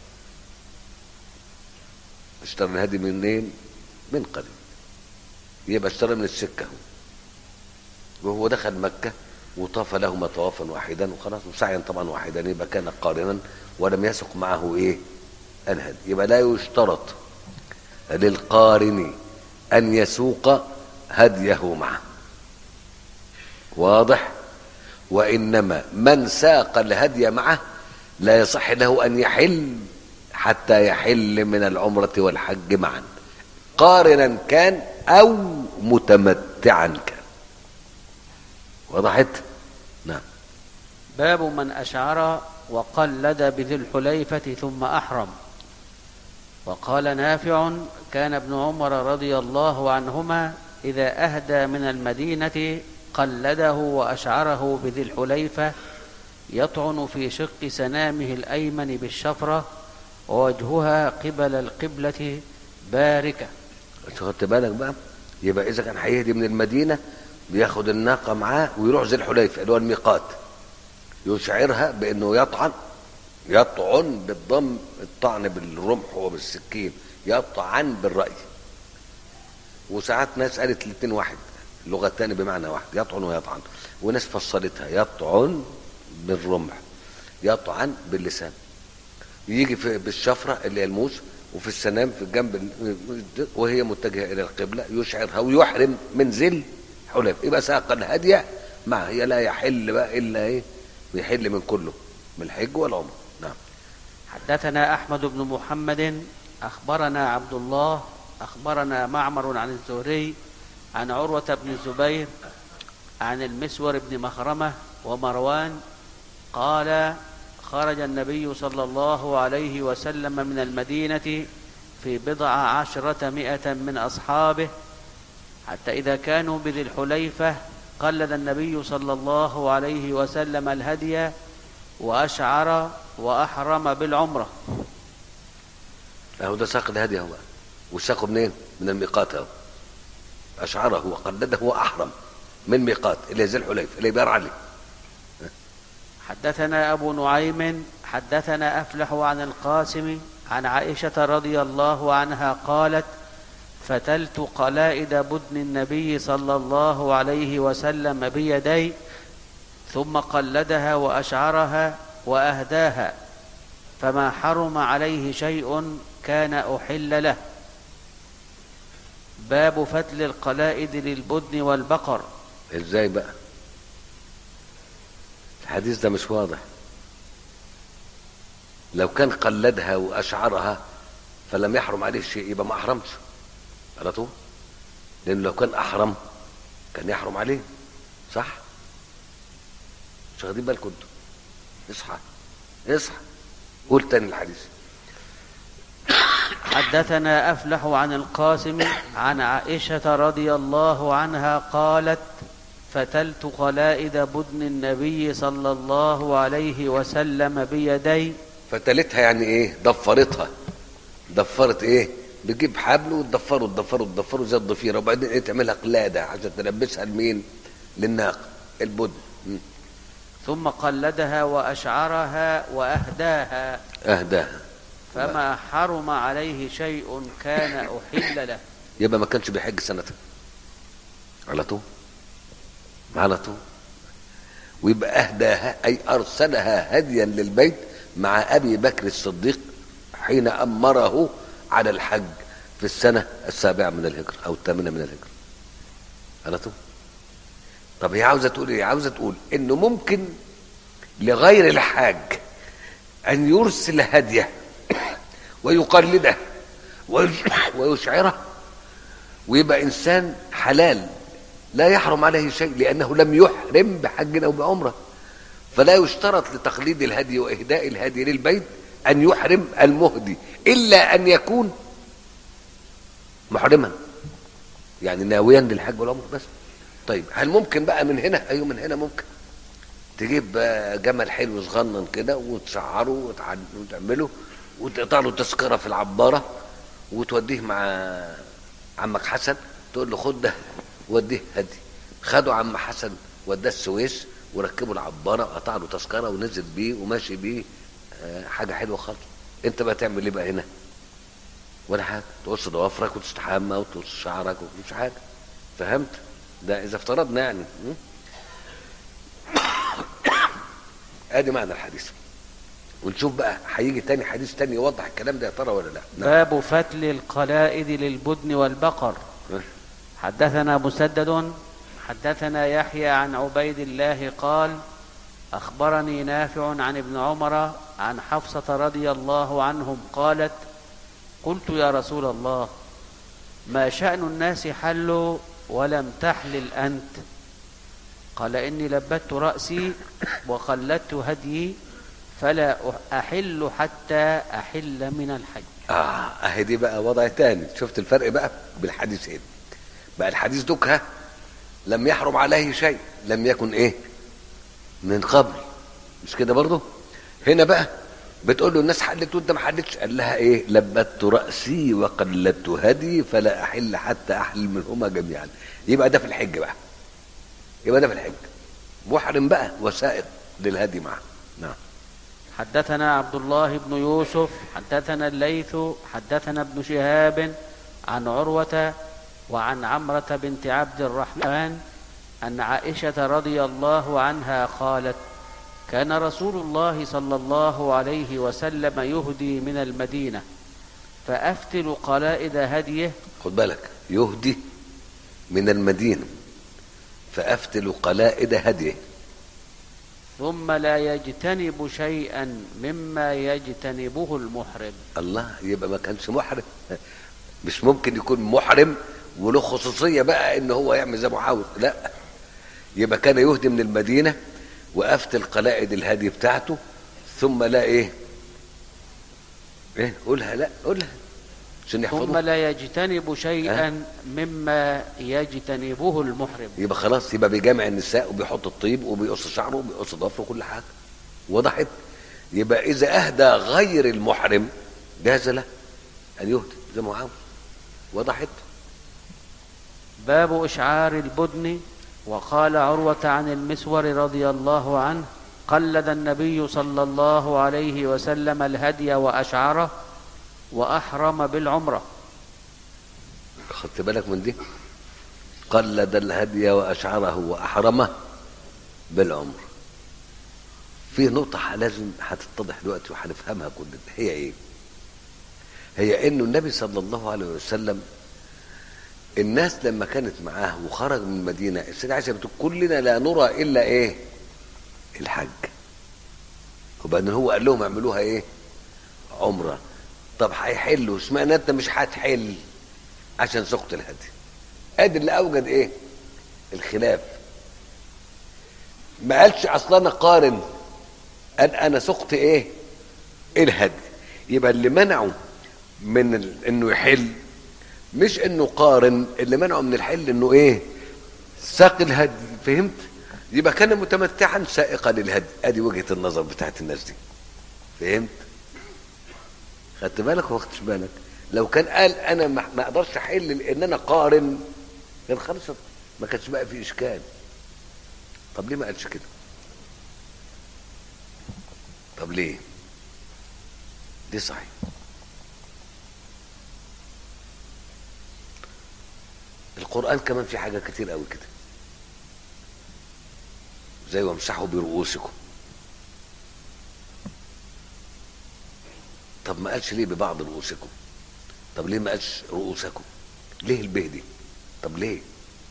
اشترى الهدي منين؟ من قديد. يبقى اشترى من السكه وهو دخل مكه وطاف لهما طوافا واحدا وخلاص، وسعيا طبعا واحدا، يبقى كان قارنا ولم يسق معه ايه الهدي. يبقى لا يشترط للقارن ان يسوق هديه معه، واضح؟ وانما من ساق الهدي معه لا يصح له ان يحل حتى يحل من العمرة والحج معا، قارنا كان او متمتعا كان. وضحت؟ نعم. باب من أشعر وقلد بذي الحليفة ثم أحرم. وقال نافع: كان ابن عمر رضي الله عنهما إذا أهدى من المدينة قلده وأشعره بذي الحليفة، يطعن في شق سنامه الأيمن بالشفرة ووجهها قبل القبلة باركة. خدت بالك بقى؟ يبقى إذا كان هيهدي من المدينة بياخد الناقة معاه ويروح ذي الحليفة اللي هو الميقات، يشعرها بأنه يطعن، يطعن بالضم، الطعن بالرمح وبالسكين، يطعن بالرأي. وساعات ناس قالت الاثنين واحد، اللغة الثانية بمعنى واحد، يطعن ويطعن، وناس فصلتها يطعن بالرمح، يطعن باللسان، يجي في بالشفرة اللي هي الموس، وفي السنام في الجنب وهي متجهة إلى القبلة يشعرها ويحرم من ذي الحليفة. يبقى ساق الهدي معه، هي لا يحل بقى إلا إيه؟ يحل من كله، من الحج والعمر. نعم. حدثنا أحمد بن محمد أخبرنا عبد الله أخبرنا معمر عن الزهري عن عروة بن الزبير عن المسور بن مخرمة ومروان قال: خرج النبي صلى الله عليه وسلم من المدينة في بضع عشرة مئة من أصحابه، حتى إذا كانوا بذي الحليفة قلد النبي صلى الله عليه وسلم الهدي وأشعر وأحرم بالعمرة. أهو ده ساق الهدي هو، وساقه منين؟ من الميقات اهو، أشعره وقلده وأحرم من ميقات اللي ذي الحليفة اللي بير علي. حدثنا أبو نعيم حدثنا أفلح عن القاسم عن عائشة رضي الله عنها قالت: فتلت قلائد بدن النبي صلى الله عليه وسلم بيدي ثم قلدها وأشعرها وأهداها، فما حرم عليه شيء كان أحل له. باب فتل القلائد للبدن والبقر. ازاي بقى؟ الحديث ده مش واضح. لو كان قلدها وأشعرها فلم يحرم عليه شيء، يبقى ما أحرمش على طول، لأنه لو كان أحرم كان يحرم عليه، صح؟ مش واخدين بالكم انتوا؟ اصحى اصحى قول تاني الحديث. حدثنا أفلح عن القاسم عن عائشة رضي الله عنها قالت: فتلت قلائد بدن النبي صلى الله عليه وسلم بيدي. فتلتها يعني ايه؟ ضفرتها. ضفرت ايه؟ بتجيب حبل وتضفره تضفره تضفره زي الضفيره، وبعدين ايه؟ تعملها قلاده عشان تلبسها لمين؟ للناقه البدن. ثم قلدها وأشعرها وأهداها أهداها فما حرم عليه شيء كان أحل له. يبقى ما كانش بيحج سنتها على طول على طول. ويبقى أهداها أي أرسلها هديا للبيت مع أبي بكر الصديق حين أمره على الحج في السنة السابعة من الهجرة أو الثامنة من الهجرة على طول. طب هي عاوزة تقول ايه؟ عاوزة تقول انه ممكن لغير الحاج ان يرسل هديه ويقلده ويشعره ويبقى انسان حلال لا يحرم عليه شيء، لانه لم يحرم بحج او بعمره. فلا يشترط لتقليد الهدي واهداء الهدي للبيت ان يحرم المهدي الا ان يكون محرما، يعني ناويا للحج والعمره بس. طيب هل ممكن بقى من هنا؟ ايوه من هنا ممكن تجيب جمل حلو صغنن كده وتشعره وتعمله وتقطع له تذكره في العباره وتوديه مع عمك حسن، تقول له خد ده وديه هدي. خدوا عم حسن وداه السويس وركبوا العباره وقطع له تذكره ونزل بيه وماشي بيه، حاجه حلوه خالص. انت بقى تعمل ايه بقى هنا؟ ولا حاجه، تقص ضوافرك وتستحمى وتقص شعرك ومش حاجه. فهمت؟ ده اذا افترضنا يعني. ادي معنى الحديث. ونشوف بقى هيجي تاني حديث تاني يوضح الكلام ده يا ترى ولا لا. نعم. باب فتل القلائد للبدن والبقر. حدثنا مسدد حدثنا يحيى عن عبيد الله قال أخبرني نافع عن ابن عمر عن حفصة رضي الله عنهم قالت قلت يا رسول الله ما شأن الناس حلوا ولم تحلل أنت؟ قال إني لبت رأسي وقلدت هديي فلا أحل حتى أحل من الحج. اه اهي دي بقى وضع تاني. شفت الفرق بقى بالحديثين؟ بقى الحديث دكها لم يحرم عليه شيء، لم يكن ايه من قبل، مش كده برضه؟ هنا بقى بتقول له الناس حلت وانت ما حلتش، قال لها ايه؟ لبت رأسي وقلدت هدي فلا احل حتى احل منهما جميعا. يبقى ده في الحج بقى، يبقى ده في الحج محرم بقى وسائق للهدي معه. نعم. حدثنا عبد الله بن يوسف حدثنا الليث حدثنا ابن شهاب عن عروة وعن عمرة بنت عبد الرحمن أن عائشة رضي الله عنها قالت كان رسول الله صلى الله عليه وسلم يهدي من المدينة فأفتل قلائد هديه. خد بالك، يهدي من المدينة فأفتل قلائد هديه ثم لا يجتنب شيئا مما يجتنبه المحرم. الله، يبقى ما كانش محرم. مش ممكن يكون محرم وله خصوصية بقى ان هو يعمل زي ما عاوز، لا. يبقى كان يهدي من المدينة وأفتل قلائد الهدي بتاعته ثم لا ايه ايه قولها، لا قولها عشان يحفظوه. ثم لا يجتنب شيئا أه؟ مما يجتنبه المحرم. يبقى خلاص، يبقى بيجامع النساء وبيحط الطيب وبيقص شعره وبيقص ضفره وكل حاجه. وضحت؟ يبقى اذا اهدى غير المحرم جاز له ان يهدي زي ما عاوز. وضحت؟ باب اشعار البدن. وقال عروة عن المسور رضي الله عنه قلد النبي صلى الله عليه وسلم الهدي واشعره وأحرم بالعمرة. خدت بالك من دي؟ قلد الهدي وأشعره وأحرمه بالعمرة. في نقطة لازم هتتضح دلوقتي وهنفهمها كلنا، هي ايه؟ هي انه النبي صلى الله عليه وسلم الناس لما كانت معاه وخرج من المدينة، السيدة عائشة بتقول كلنا لا نرى إلا ايه؟ الحج. وبعدين هو قال لهم اعملوها ايه؟ عمرة. طب هيحلوا، اشمعنى انت مش هتحل؟ عشان سقط الهدي. ادي اللي اوجد ايه؟ الخلاف. ما قالش اصلا قارن، قال انا سقط ايه؟ الهدي. يبقى اللي منعه من ال... انه يحل مش انه قارن، اللي منعه من الحل انه ايه؟ ساق الهدي. فهمت؟ يبقى كان متمتعا سائقا للهدي. ادي وجهة النظر بتاعت الناس دي. فهمت؟ خدت بالك ولا خدتش بالك؟ لو كان قال انا ما اقدرش احل لان انا قارن كان خلصت، ما كانش بقى في اشكال. طب ليه ما قالش كده؟ طب ليه؟ دي صحيح. القرآن كمان في حاجة كتير قوي كده، زي وامسحوا برؤوسكم. طب ما قالش ليه ببعض رؤوسكم؟ طب ليه ما قالش رؤوسكم؟ ليه البه دي؟ طب ليه؟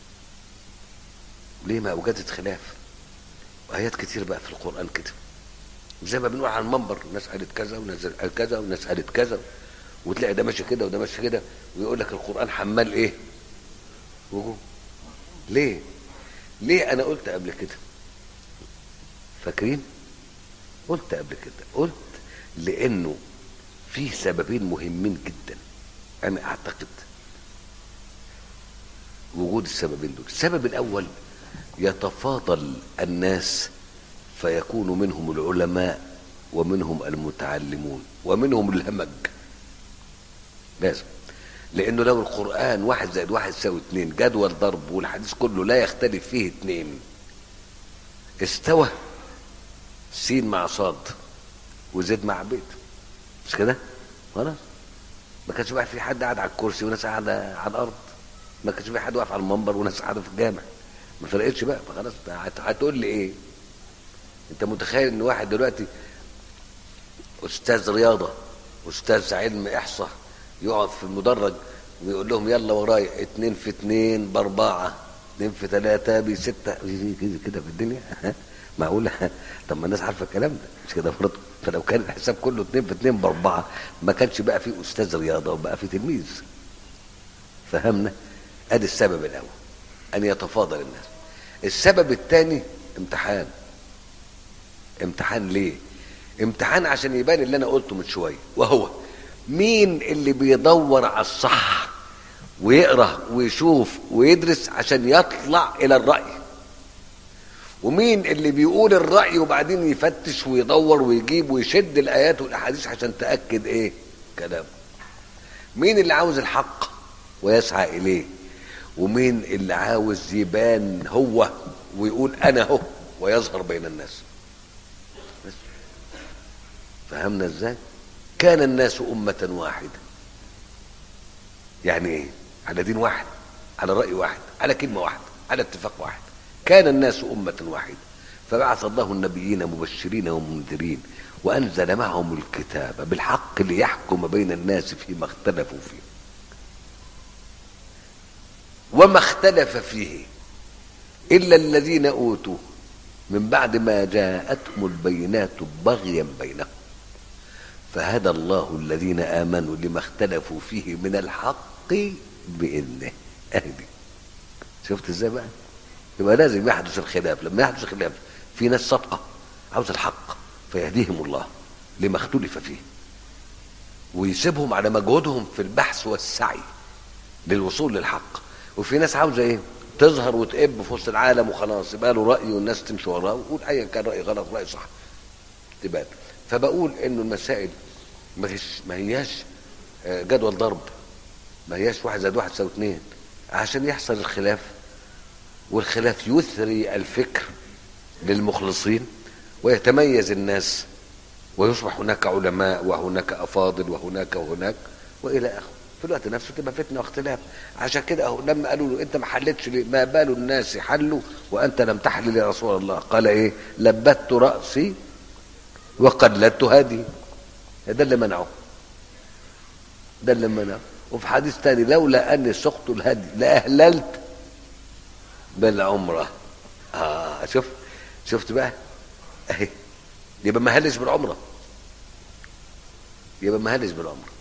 ليه ما اوجدت خلاف؟ وايات كتير بقى في القرآن كده، زي ما بنقول على المنبر، ناس قالت كذا وناس قالت كذا وناس قالت كذا، وتلاقي ده ماشي كده وده ماشي كده، ويقول لك القرآن حمال ايه؟ وجوه. ليه؟ ليه؟ انا قلت قبل كده، فاكرين؟ قلت قبل كده، قلت لانه في سببين مهمين جدا انا اعتقد وجود السببين دول. السبب الاول يتفاضل الناس فيكون منهم العلماء ومنهم المتعلمون ومنهم الهمج. لازم، لانه لو القرآن واحد زائد واحد يساوي اتنين جدول ضرب والحديث كله لا يختلف فيه اتنين، استوى سين مع صاد وزيد مع بيت، مش كده؟ خلاص. ما كانش بقى في حد قاعد على الكرسي وناس قاعده على الارض، ما كانش في حد واقف على المنبر وناس قاعده في الجامع، ما فرقتش بقى. فخلاص هتقول لي ايه؟ انت متخيل ان واحد دلوقتي استاذ رياضه، استاذ علم احصاء، يقعد في المدرج ويقول لهم يلا ورايا اتنين في اتنين باربعه، اتنين في ثلاثه بسته، كده في الدنيا؟ معقوله؟ طب ما الناس عارفه الكلام ده مش كده برضه؟ فلو كان الحساب كله اتنين في اتنين باربعه ما كانش بقى فيه استاذ رياضه وبقى فيه تلميذ. فهمنا؟ ادي السبب الاول، ان يتفاضل الناس. السبب الثاني امتحان. امتحان ليه؟ امتحان عشان يبان اللي انا قلته من شويه، وهو مين اللي بيدور على الصح ويقرا ويشوف ويدرس عشان يطلع الى الراي، ومين اللي بيقول الراي وبعدين يفتش ويدور ويجيب ويشد الايات والاحاديث عشان تاكد ايه كلامه. مين اللي عاوز الحق ويسعى اليه، ومين اللي عاوز يبان هو ويقول انا هو ويظهر بين الناس. بس فهمنا ازاي؟ كان الناس أمة واحدة، يعني ايه؟ على دين واحد، على رأي واحد، على كلمة واحدة، على اتفاق واحد. كان الناس أمة واحدة فبعث الله النبيين مبشرين ومنذرين وأنزل معهم الكتاب بالحق ليحكم بين الناس فيما اختلفوا فيه، وما اختلف فيه إلا الذين أوتوا من بعد ما جاءتهم البينات بغيا بينهم فهدى الله الذين آمنوا لما اختلفوا فيه من الحق بإذنه. أهدي. شفت ازاي بقى؟ يبقى لازم يحدث الخلاف. لما يحدث الخلاف في ناس صادقة عاوز الحق فيهديهم الله لما اختلف فيه ويسيبهم على مجهودهم في البحث والسعي للوصول للحق، وفي ناس عاوزة ايه؟ تظهر وتقب في وسط العالم وخلاص يبقى له رأي والناس تمشي وراه ويقول ايا كان رأي غلط رأي صح تبان. فبقول انه المسائل ما هيش ما هياش جدول ضرب، ما هياش واحد زائد واحد يساوي اتنين عشان يحصل الخلاف، والخلاف يثري الفكر للمخلصين ويتميز الناس ويصبح هناك علماء وهناك افاضل وهناك وهناك والى اخره. في الوقت نفسه تبقى فتنه واختلاف. عشان كده اهو لما قالوا له انت ما حلتش ليه؟ ما بال الناس حلوا وانت لم تحلل يا رسول الله؟ قال ايه؟ لبت راسي وقلدت هدي. ده اللي منعه، ده اللي منعه. وفي حديث تاني لولا اني سقت الهدي لاهللت بالعمره. اه شوف شفت بقى اهي، يبقى ما هلش بالعمره، يبقى ما هلش بالعمره.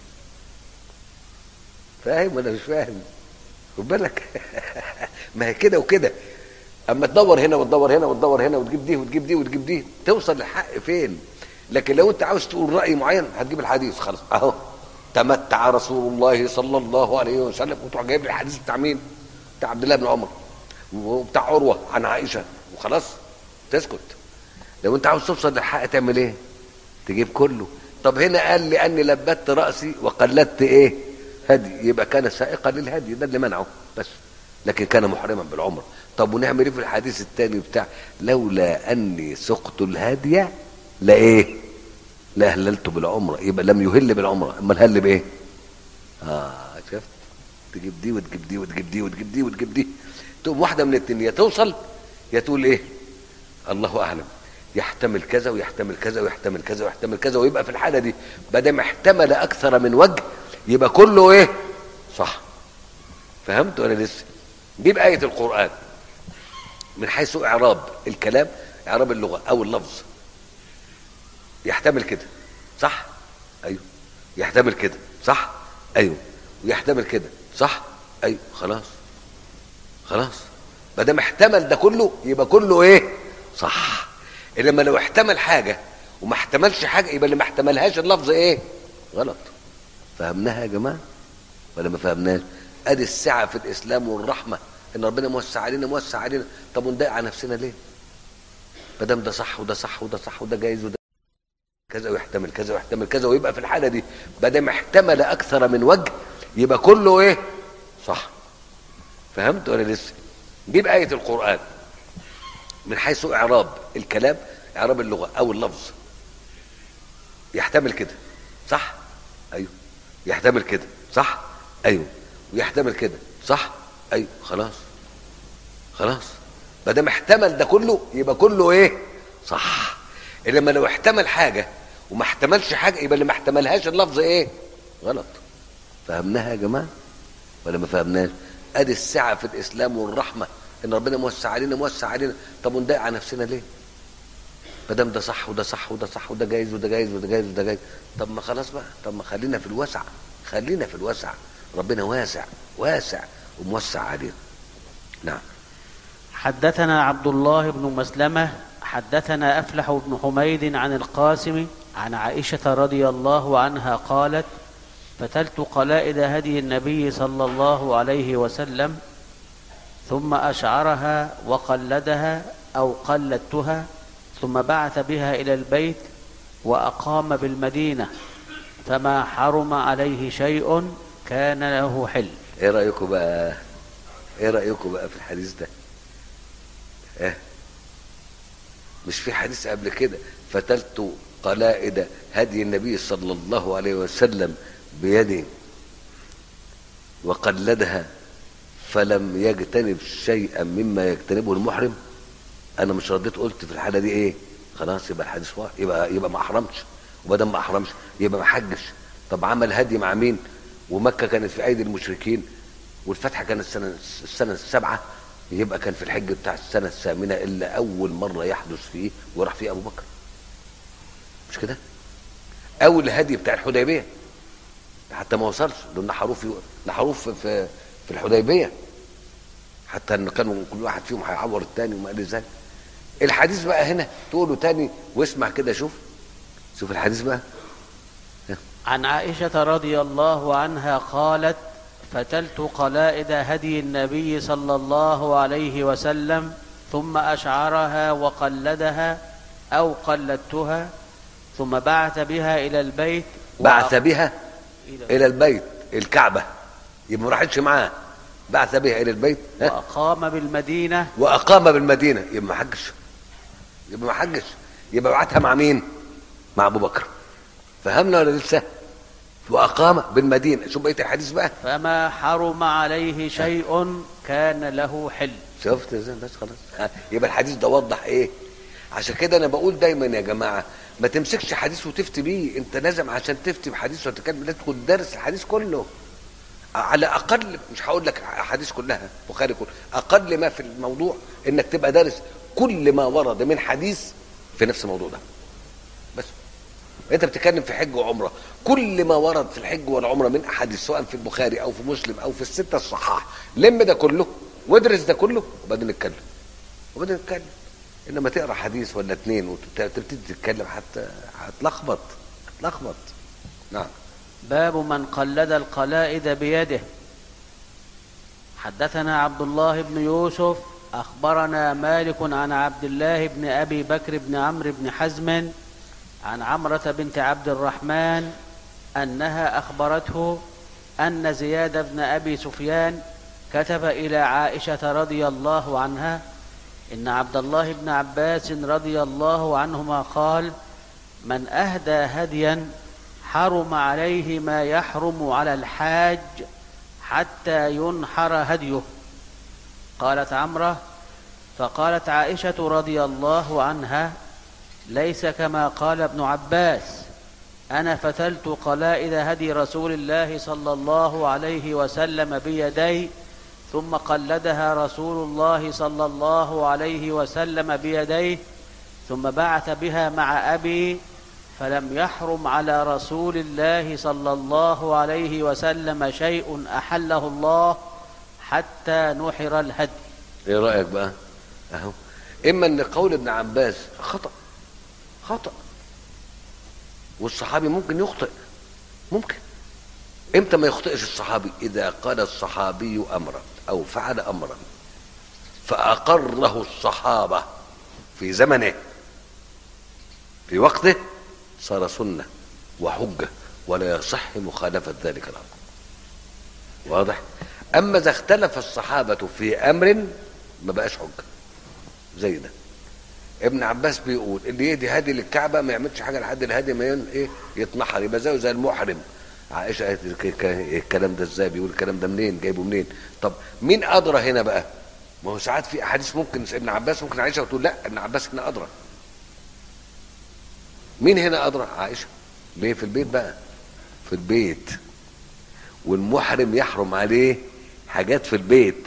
فاهم ولا مش فاهم؟ خد بالك. ما هي كده وكده، اما تدور هنا وتدور هنا وتدور هنا وتجيب دي وتجيب دي وتجيب دي توصل للحق فين؟ لكن لو انت عاوز تقول راي معين هتجيب الحديث خلاص اهو تمتع رسول الله صلى الله عليه وسلم وتروح جايب لي الحديث بتاع مين؟ بتاع عبد الله بن عمر وبتاع عروه عن عائشه وخلاص تسكت. لو انت عاوز توصل للحق تعمل ايه؟ تجيب كله. طب هنا قال لي اني لبت راسي وقلدت ايه؟ هدي، يبقى كان سائقا للهدي، ده اللي منعه بس، لكن كان محرما بالعمره. طب ونعمل ايه في الحديث الثاني بتاع لولا اني سقت الهدي لا ايه؟ لا اهللت بالعمره، يبقى لم يهل بالعمره، امال هل بايه؟ اه شفت؟ تجيب دي وتجيب دي وتجيب دي وتجيب دي وتجيب دي، تقوم واحده من الاتنين يا توصل يا تقول ايه؟ الله اعلم، يحتمل كذا ويحتمل كذا ويحتمل كذا ويحتمل كذا، ويبقى في الحاله دي بدل ما احتمل اكثر من وجه يبقى كله ايه؟ صح. فهمت ولا لسه؟ جيب آية القرآن من حيث إعراب الكلام، إعراب اللغة أو اللفظ، يحتمل كده صح؟ أيوه. يحتمل كده صح؟ أيوه. ويحتمل كده صح؟ أيوه. خلاص خلاص ما دام احتمل ده كله يبقى كله إيه؟ صح. إنما لو احتمل حاجة وما احتملش حاجة يبقى اللي ما احتملهاش اللفظ إيه؟ غلط. فهمناها يا جماعة ولا ما فهمناش؟ ادي السعه في الاسلام والرحمه، ان ربنا موسع علينا موسع علينا. طب ونضايق على نفسنا ليه؟ ما دام ده صح وده صح وده صح وده جايز وده كذا ويحتمل كذا ويحتمل كذا، ويبقى في الحاله دي ما دام احتمل اكثر من وجه يبقى كله ايه؟ صح. فهمت ولا لسه؟ جيب آية القرآن من حيث إعراب الكلام، إعراب اللغة أو اللفظ، يحتمل كده صح؟ أيوه. يحتمل كده صح؟ أيوه. ويحتمل كده صح؟ أيوه. خلاص خلاص ما دام احتمل ده كله يبقى كله إيه؟ صح. انما لو احتمل حاجه وما احتملش حاجه يبقى اللي ما احتملهاش اللفظ ايه؟ غلط. فهمناها يا جماعه ولا ما فهمناش؟ ادي السعه في الاسلام والرحمه، ان ربنا موسع علينا موسع علينا. طب ونضايق على نفسنا ليه؟ ما دام ده صح وده صح وده صح وده جايز وده جايز وده جايز وده جايز، طب ما خلاص بقى، طب ما خلينا في الوسع، خلينا في الوسع. ربنا واسع واسع وموسع علينا. نعم. حدثنا عبد الله بن مسلمة حدثنا أفلح بن حميد عن القاسم عن عائشة رضي الله عنها قالت: فتلت قلائد هدي النبي صلى الله عليه وسلم ثم أشعرها وقلدها أو قلدتها ثم بعث بها إلى البيت وأقام بالمدينة فما حرم عليه شيء كان له حل. ايه رأيكم بقى؟ ايه رأيكم بقى في الحديث ده؟ اه مش في حديث قبل كده فتلت قلائد هدي النبي صلى الله عليه وسلم بيده وقلدها فلم يجتنب شيئا مما يجتنبه المحرم؟ انا مش رديت قلت في الحاله دي ايه؟ خلاص يبقى الحديث واحد، يبقى يبقى ما احرمش، وبدل ما احرمش يبقى ما حجش. طب عمل هدي مع مين؟ ومكه كانت في ايدي المشركين والفتحه كانت السنه السنه السابعه، يبقى كان في الحج بتاع السنه الثامنه الا اول مره يحدث فيه وراح فيه ابو بكر. مش كده؟ اول الهدي بتاع الحديبيه حتى ما وصلش، دول نحروه في نحروه في في الحديبيه، حتى ان كانوا كل واحد فيهم هيعور الثاني وما الى ذلك. الحديث بقى هنا تقوله تاني واسمع كده، شوف شوف الحديث بقى. عن عائشة رضي الله عنها قالت: فتلت قلائد هدي النبي صلى الله عليه وسلم ثم أشعرها وقلدها أو قلدتها ثم بعث بها إلى البيت. بعث بها إلى البيت الكعبة، يبقى ما راحتش معاه، بعث بها إلى البيت وأقام بالمدينة. وأقام بالمدينة يبقى ما حجش، يبقى ما حجش، يبقى بعتها مع مين؟ مع أبو بكر. فهمنا ولا لسه؟ وأقام بالمدينة. شوف بقية الحديث بقى. فما حرم عليه شيء كان له حل. شفت ازاي؟ بس خلاص يبقى الحديث ده وضح ايه. عشان كده انا بقول دايما يا جماعه ما تمسكش حديث وتفتي بيه. انت لازم عشان تفتي بحديث وتتكلم لازم تكون دارس الحديث كله على اقل. مش هقول لك احاديث كلها بخاري كله، اقل ما في الموضوع انك تبقى دارس كل ما ورد من حديث في نفس الموضوع ده. بس انت بتتكلم في حج وعمره، كل ما ورد في الحج والعمره من احاديث سواء في البخاري او في مسلم او في السته الصحاح، لم ده كله وادرس ده كله وبعدين نتكلم وبعدين نتكلم. انما تقرا حديث ولا اتنين وتبتدي تتكلم حتى هتلخبط هتلخبط. نعم. باب من قلد القلائد بيده. حدثنا عبد الله بن يوسف أخبرنا مالك عن عبد الله بن أبي بكر بن عمرو بن حزم عن عمرة بنت عبد الرحمن أنها أخبرته أن زياد بن أبي سفيان كتب إلى عائشة رضي الله عنها إن عبد الله بن عباس رضي الله عنهما قال: من أهدى هديا حرم عليه ما يحرم على الحاج حتى ينحر هديه. قالت عمرة: فقالت عائشة رضي الله عنها: ليس كما قال ابن عباس، أنا فتلت قلائد هدي رسول الله صلى الله عليه وسلم بيدي ثم قلدها رسول الله صلى الله عليه وسلم بيديه ثم بعث بها مع أبي فلم يحرم على رسول الله صلى الله عليه وسلم شيء أحله الله حتى نحر الهدي. ايه رأيك بقى؟ اهو اما ان قول ابن عباس خطأ خطأ والصحابي ممكن يخطئ، ممكن. امتى ما يخطئش الصحابي؟ اذا قال الصحابي امرا او فعل امرا فاقره الصحابة في زمنه في وقته صار سنة وحجة ولا يصح مخالفة ذلك الامر. واضح؟ اما اذا اختلف الصحابة في امر ما بقاش حجة. زي ده ابن عباس بيقول اللي يهدي هدي للكعبة ما يعملش حاجة لحد الهدي ما ين... ايه يتنحر، يبقى زيه زي المحرم. عائشة قالت الكلام ده ازاي؟ بيقول الكلام ده منين؟ جايبه منين؟ طب مين ادرى هنا بقى؟ ما هو ساعات في احاديث ممكن ابن عباس ممكن عائشة وتقول لا ابن عباس هنا ادرى. مين هنا أدرى؟ عائشة. ليه؟ في البيت بقى، في البيت، والمحرم يحرم عليه حاجات في البيت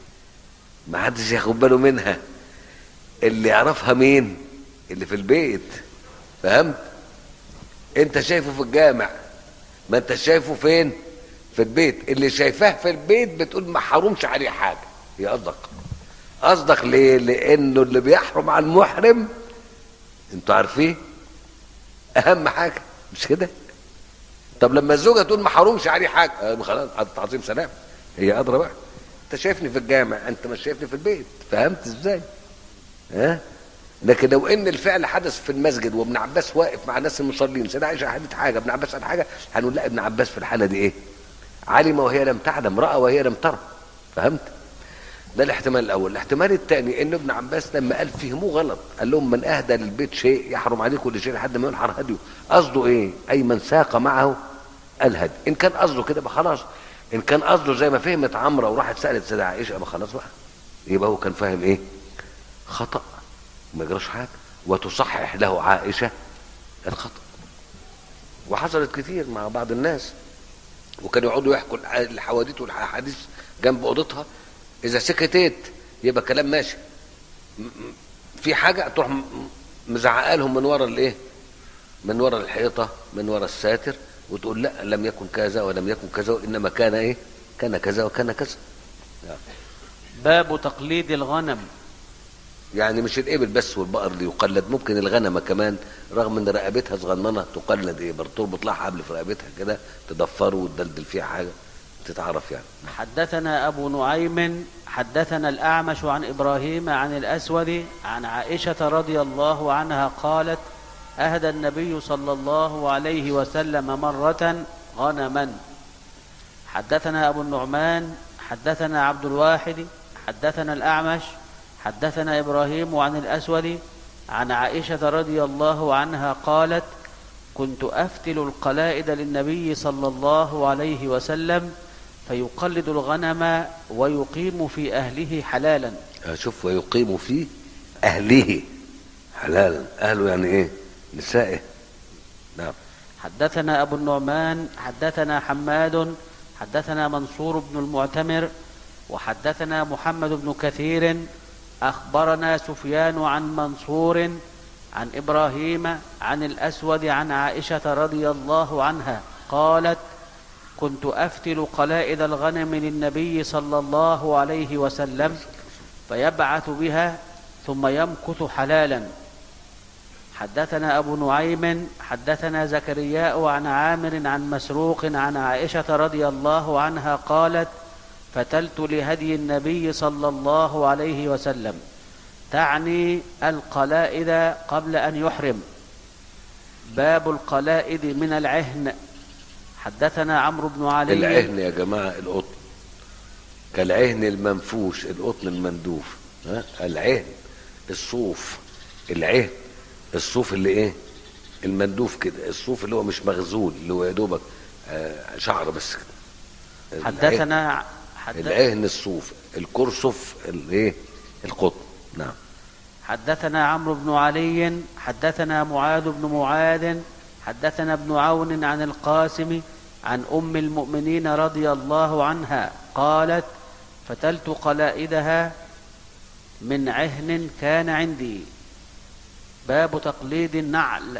ما حدش ياخد باله منها، اللي يعرفها مين؟ اللي في البيت. فهمت؟ انت شايفه في الجامع، ما انت شايفه فين؟ في البيت. اللي شايفاه في البيت بتقول ما حرمش عليه حاجه. هي قصدك قصدك ليه؟ لانه اللي بيحرم على المحرم انتوا عارفين اهم حاجه، مش كده؟ طب لما الزوجه تقول ما حرمش عليه حاجه، اه خلاص تعظيم سلام، هي ادرى بقى. انت شايفني في الجامع، انت مش شايفني في البيت. فهمت ازاي؟ ها؟ لكن لو ان الفعل حدث في المسجد وابن عباس واقف مع الناس المصلين، سيدنا عائشه حدث حاجه، ابن عباس قال حاجه، هنقول لا ابن عباس في الحاله دي ايه؟ علم وهي لم تعلم، راى وهي لم ترى. فهمت؟ ده الاحتمال الاول. الاحتمال الثاني ان ابن عباس لما قال فهموه غلط، قال لهم من اهدى للبيت شيء يحرم عليه كل شيء لحد ما ينحر هديه. قصده ايه؟ اي من ساق معه الهدي. ان كان قصده كده يبقى خلاص، ان كان قصده زي ما فهمت عمرو وراحت سالت سيدة عائشه يبقى خلاص بقى، يبقى هو كان فاهم ايه؟ خطا، ما يجراش حاجه، وتصحح له عائشه الخطا. وحصلت كتير مع بعض الناس، وكانوا يقعدوا يحكوا الحواديت والاحاديث جنب اوضتها، اذا سكتت يبقى كلام ماشي، في حاجه تروح مزعقه لهم من ورا الايه؟ من ورا الحيطه، من ورا الساتر، وتقول لا لم يكن كذا ولم يكن كذا وانما كان ايه؟ كان كذا وكان كذا. يعني. باب تقليد الغنم. يعني مش الابل بس والبقر اللي يقلد، ممكن الغنمه كمان رغم ان رقبتها صغننه تقلد. ايه؟ برضه تربط لها حبل في رقبتها كده تضفره وتدلدل فيها حاجه تتعرف يعني. حدثنا ابو نعيم حدثنا الاعمش عن ابراهيم عن الاسود عن عائشه رضي الله عنها قالت اهدى النبي صلى الله عليه وسلم مره غنما. حدثنا ابو النعمان حدثنا عبد الواحد حدثنا الاعمش حدثنا إبراهيم عن الأسود عن عائشة رضي الله عنها قالت كنت أفتل القلائد للنبي صلى الله عليه وسلم فيقلد الغنم ويقيم في أهله حلالا. شوف، ويقيم في أهله حلالا. أهله يعني إيه؟ نسائه. نعم. حدثنا أبو النعمان حدثنا حماد حدثنا منصور بن المعتمر وحدثنا محمد بن كثير أخبرنا سفيان عن منصور عن إبراهيم عن الأسود عن عائشة رضي الله عنها قالت كنت أفتل قلائد الغنم للنبي صلى الله عليه وسلم فيبعث بها ثم يمكث حلالا. حدثنا أبو نعيم حدثنا زكرياء عن عامر عن مسروق عن عائشة رضي الله عنها قالت فتلت لهدي النبي صلى الله عليه وسلم، تعني القلائد قبل أن يحرم. باب القلائد من العهن. حدثنا عمرو بن علي. العهن يا جماعة القطن، كالعهن المنفوش، القطن المندوف. ها؟ العهن الصوف، العهن الصوف اللي ايه؟ المندوف كده، الصوف اللي هو مش مغزول، اللي هو يا دوبك آه شعر بس كده. حدثنا العهن الصوف، الكرسف الايه؟ القطن. نعم. حدثنا عمرو بن علي حدثنا معاذ بن معاذ حدثنا ابن عون عن القاسم عن أم المؤمنين رضي الله عنها قالت فتلت قلائدها من عهن كان عندي. باب تقليد النعل.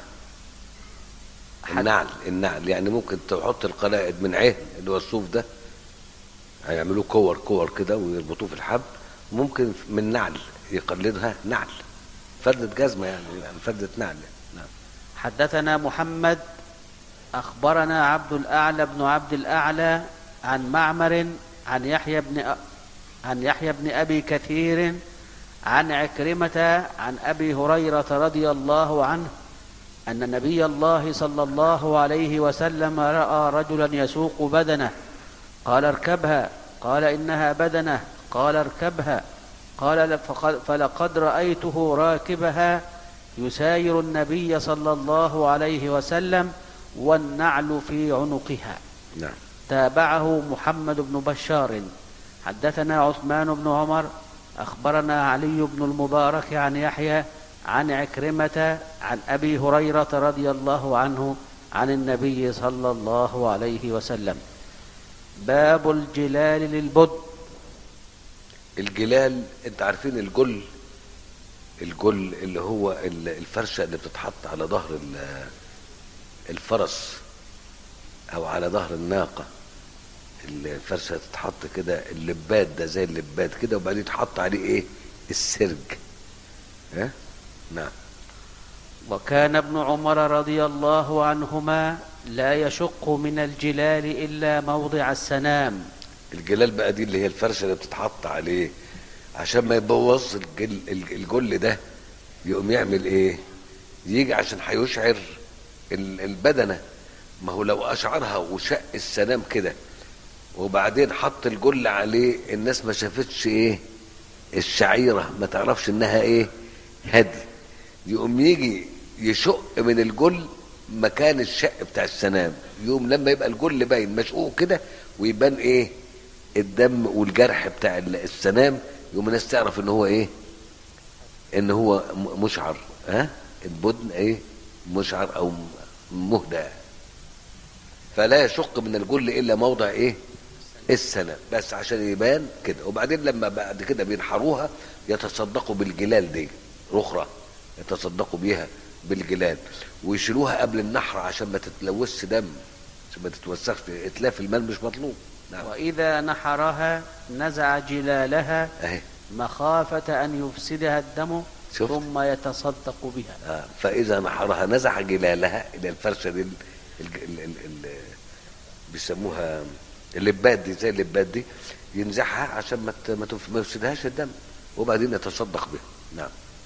النعل النعل يعني ممكن تحط القلائد من عهن اللي هو الصوف ده، هيعملوه كور كور كده ويربطوه في الحبل. ممكن من نعل يقلدها نعل، فردة جزمة يعني، يعني فردة نعل. نعم. حدثنا محمد أخبرنا عبد الأعلى بن عبد الأعلى عن معمر عن يحيى بن أ... عن يحيى بن أبي كثير عن عكرمة عن أبي هريرة رضي الله عنه أن نبي الله صلى الله عليه وسلم رأى رجلا يسوق بدنه قال اركبها، قال إنها بدنه، قال اركبها، قال فلقد رأيته راكبها يساير النبي صلى الله عليه وسلم والنعل في عنقها. نعم. تابعه محمد بن بشار. حدثنا عثمان بن عمر أخبرنا علي بن المبارك عن يحيى عن عكرمة عن أبي هريرة رضي الله عنه عن النبي صلى الله عليه وسلم. باب الجلال للبد. الجلال انت عارفين الجل، الجل اللي هو الفرشة اللي بتتحط على ظهر الفرس او على ظهر الناقة. الفرشة تتحط كده، اللباد ده زي اللباد كده، وبعدين تحط عليه ايه؟ السرج. ها؟ نعم. وكان ابن عمر رضي الله عنهما لا يشق من الجلال إلا موضع السنام. الجلال بقى دي اللي هي الفرشة اللي بتتحط عليه عشان ما يبوظ الجل, الجل ده. يقوم يعمل ايه؟ يجي عشان هيشعر البدنة. ما هو لو اشعرها وشق السنام كده وبعدين حط الجل عليه، الناس ما شافتش ايه؟ الشعيرة، ما تعرفش انها ايه؟ هدي. يقوم يجي يشق من الجل مكان الشق بتاع السنام. يقوم لما يبقى الجل باين مشقوق كده ويبان ايه؟ الدم والجرح بتاع السنام، يقوم الناس تعرف ان هو ايه؟ ان هو مشعر. ها؟ البدن ايه؟ مشعر او مهدى. فلا يشق من الجل الا موضع ايه؟ السنام، بس عشان يبان كده. وبعدين لما بعد كده بينحروها يتصدقوا بالجلال دي رخرة، يتصدقوا بيها بالجلال ويشيلوها قبل النحر عشان ما تتلوثش دم، عشان ما تتوسخش. اتلاف المال مش مطلوب. نعم. وإذا نحرها نزع جلالها اهي مخافة أن يفسدها الدم. شفت؟ ثم يتصدق بها. آه. فإذا نحرها نزع جلالها إلى الفرشة دي، بيسموها اللبات دي، زي اللبات دي، ينزعها عشان ما ما يفسدهاش الدم، وبعدين يتصدق بها. نعم.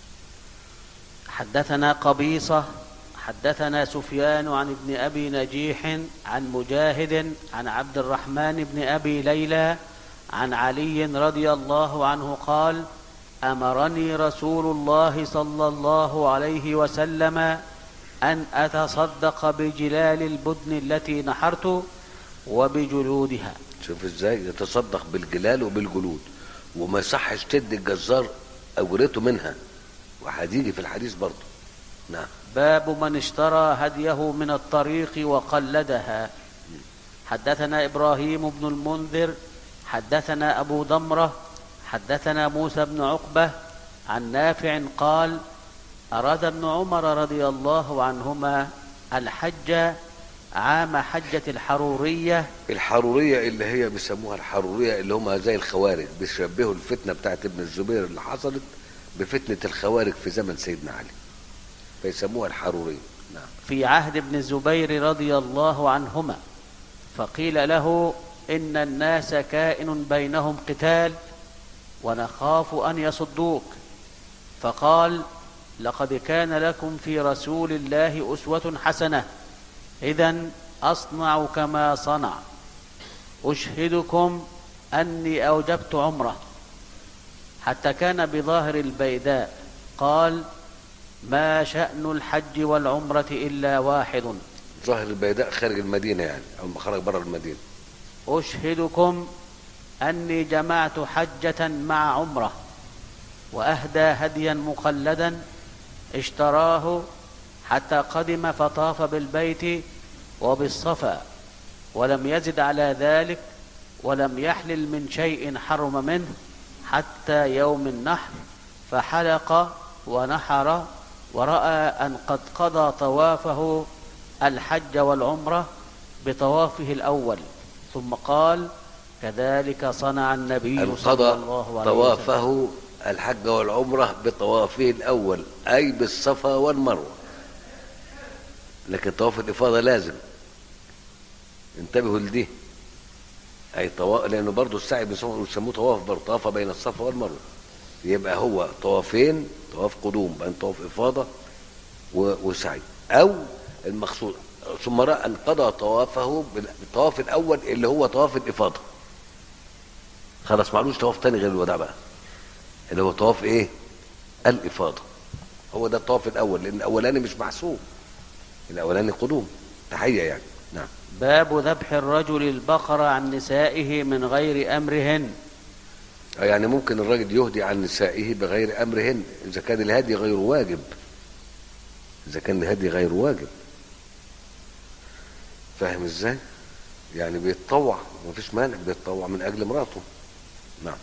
حدثنا قبيصة حدثنا سفيان عن ابن أبي نجيح عن مجاهد عن عبد الرحمن بن أبي ليلى عن علي رضي الله عنه قال: أمرني رسول الله صلى الله عليه وسلم أن أتصدق بجلال البدن التي نحرت وبجلودها. شوف ازاي يتصدق بالجلال وبالجلود، وما يصحش تدي الجزار أجرته منها، وهتيجي في الحديث برضه. نعم. باب من اشترى هديه من الطريق وقلدها. حدثنا إبراهيم بن المنذر حدثنا أبو ضمرة حدثنا موسى بن عقبة عن نافع قال: أراد ابن عمر رضي الله عنهما الحج عام حجة الحرورية. الحرورية اللي هي بيسموها الحرورية، اللي هم زي الخوارج، بيشبهوا الفتنة بتاعت ابن الزبير اللي حصلت بفتنة الخوارج في زمن سيدنا علي، فيسموها الحرورية. نعم. في عهد ابن الزبير رضي الله عنهما، فقيل له: إن الناس كائن بينهم قتال ونخاف أن يصدوك. فقال: لقد كان لكم في رسول الله أسوة حسنة، إذن أصنع كما صنع. أشهدكم أني أوجبت عمره. حتى كان بظاهر البيداء. قال: ما شأن الحج والعمرة إلا واحد. ظاهر البيداء خارج المدينة يعني، أو ما خرج بره المدينة. أشهدكم أني جمعت حجة مع عمرة، وأهدى هديا مقلدا اشتراه حتى قدم فطاف بالبيت وبالصفا، ولم يزد على ذلك، ولم يحلل من شيء حرم منه حتى يوم النحر، فحلق ونحر، ورأى أن قد قضى طوافه الحج والعمرة بطوافه الأول، ثم قال: كذلك صنع النبي صلى الله عليه وسلم. طوافه الحج والعمرة بطوافه الأول، أي بالصفا والمروة. لكن طواف الإفاضة لازم، انتبهوا لدي، أي طواف، لأنه برضو السعي بيسموه طواف برضو، طواف بين الصفا والمروة. يبقى هو طوافين، طواف قدوم بين طواف إفاضة وسعي، أو المقصود ثم رأى أن قضى طوافه بالطواف الأول اللي هو طواف الإفاضة، خلاص معلوش طواف تاني غير الوداع بقى، اللي هو طواف إيه؟ الإفاضة. هو ده الطواف الأول، لأن الأولاني مش محسوب، الأولاني قدوم تحية يعني. نعم. باب ذبح الرجل البقرة عن نسائه من غير أمرهن. يعني ممكن الراجل يهدي عن نسائه بغير امرهن اذا كان الهدي غير واجب، اذا كان الهدي غير واجب. فاهم ازاي؟ يعني بيتطوع، مفيش مانع، بيتطوع من اجل مراته. نعم.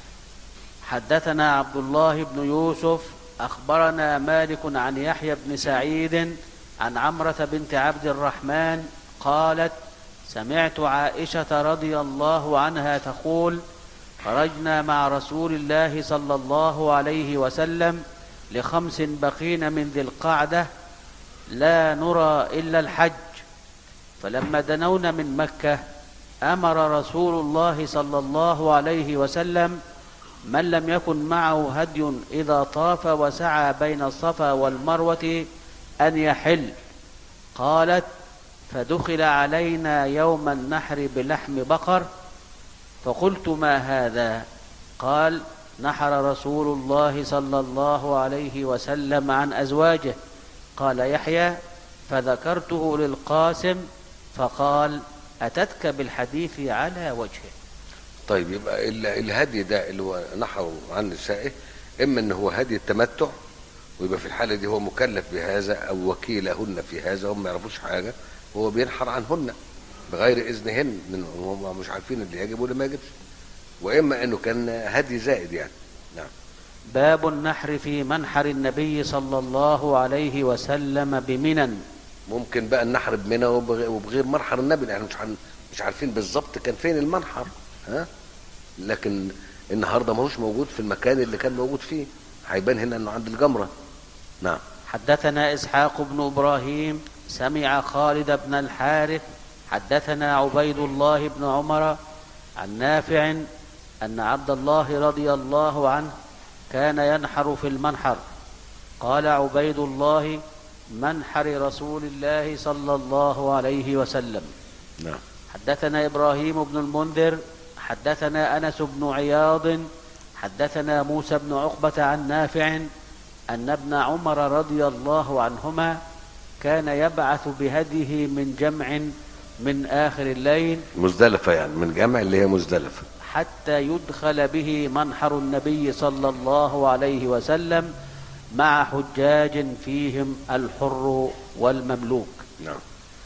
حدثنا عبد الله بن يوسف أخبرنا مالك عن يحيى بن سعيد عن عمرة بنت عبد الرحمن قالت: سمعت عائشة رضي الله عنها تقول: خرجنا مع رسول الله صلى الله عليه وسلم لخمس بقين من ذي القعدة لا نرى إلا الحج، فلما دنونا من مكة أمر رسول الله صلى الله عليه وسلم من لم يكن معه هدي إذا طاف وسعى بين الصفا والمروة أن يحل. قالت: فدخل علينا يوم النحر بلحم بقر، فقلت: ما هذا؟ قال: نحر رسول الله صلى الله عليه وسلم عن أزواجه. قال يحيى: فذكرته للقاسم فقال: أتتك بالحديث على وجهه. طيب يبقى الهدي ده اللي هو نحره عن نسائه اما ان هو هدي التمتع، ويبقى في الحاله دي هو مكلف بهذا او وكيلهن في هذا، هم ما يعرفوش حاجه، وهو بينحر عنهن بغير اذنهن، من هم مش عارفين اللي يجب واللي ما يجبش. واما انه كان هدي زائد يعني. نعم. باب النحر في منحر النبي صلى الله عليه وسلم بمنى. ممكن بقى النحر بمنى وبغير منحر النبي، احنا مش مش عارفين بالظبط كان فين المنحر، ها؟ لكن النهارده ماهوش موجود في المكان اللي كان موجود فيه، هيبان هنا انه عند الجمره. نعم. حدثنا اسحاق بن ابراهيم سمع خالد بن الحارث حدثنا عبيد الله بن عمر عن نافع ان عبد الله رضي الله عنه كان ينحر في المنحر. قال عبيد الله: منحر رسول الله صلى الله عليه وسلم. نعم. حدثنا إبراهيم بن المنذر حدثنا أنس بن عياض حدثنا موسى بن عقبة عن نافع أن ابن عمر رضي الله عنهما كان يبعث بهديه من جمع من آخر الليل، مزدلفة يعني من جمع اللي هي مزدلفة، حتى يدخل به منحر النبي صلى الله عليه وسلم مع حجاج فيهم الحر والمملوك. نعم.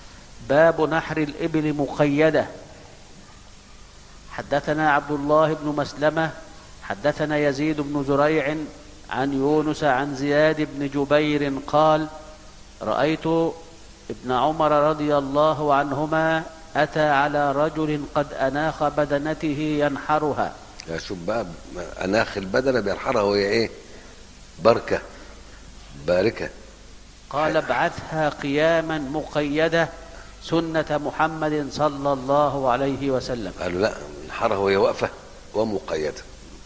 باب نحر الإبل مقيدة. حدثنا عبد الله بن مسلمة حدثنا يزيد بن زريع عن يونس عن زياد بن جبير قال: رأيت ابن عمر رضي الله عنهما أتى على رجل قد أناخ بدنته ينحرها. يا شوف بقى، أناخ البدنة بينحرها وهي إيه؟ بركة باركة. قال: ابعثها قياما مقيدة سنة محمد صلى الله عليه وسلم. قالوا لا، انحرها وهي واقفة ومقيدة.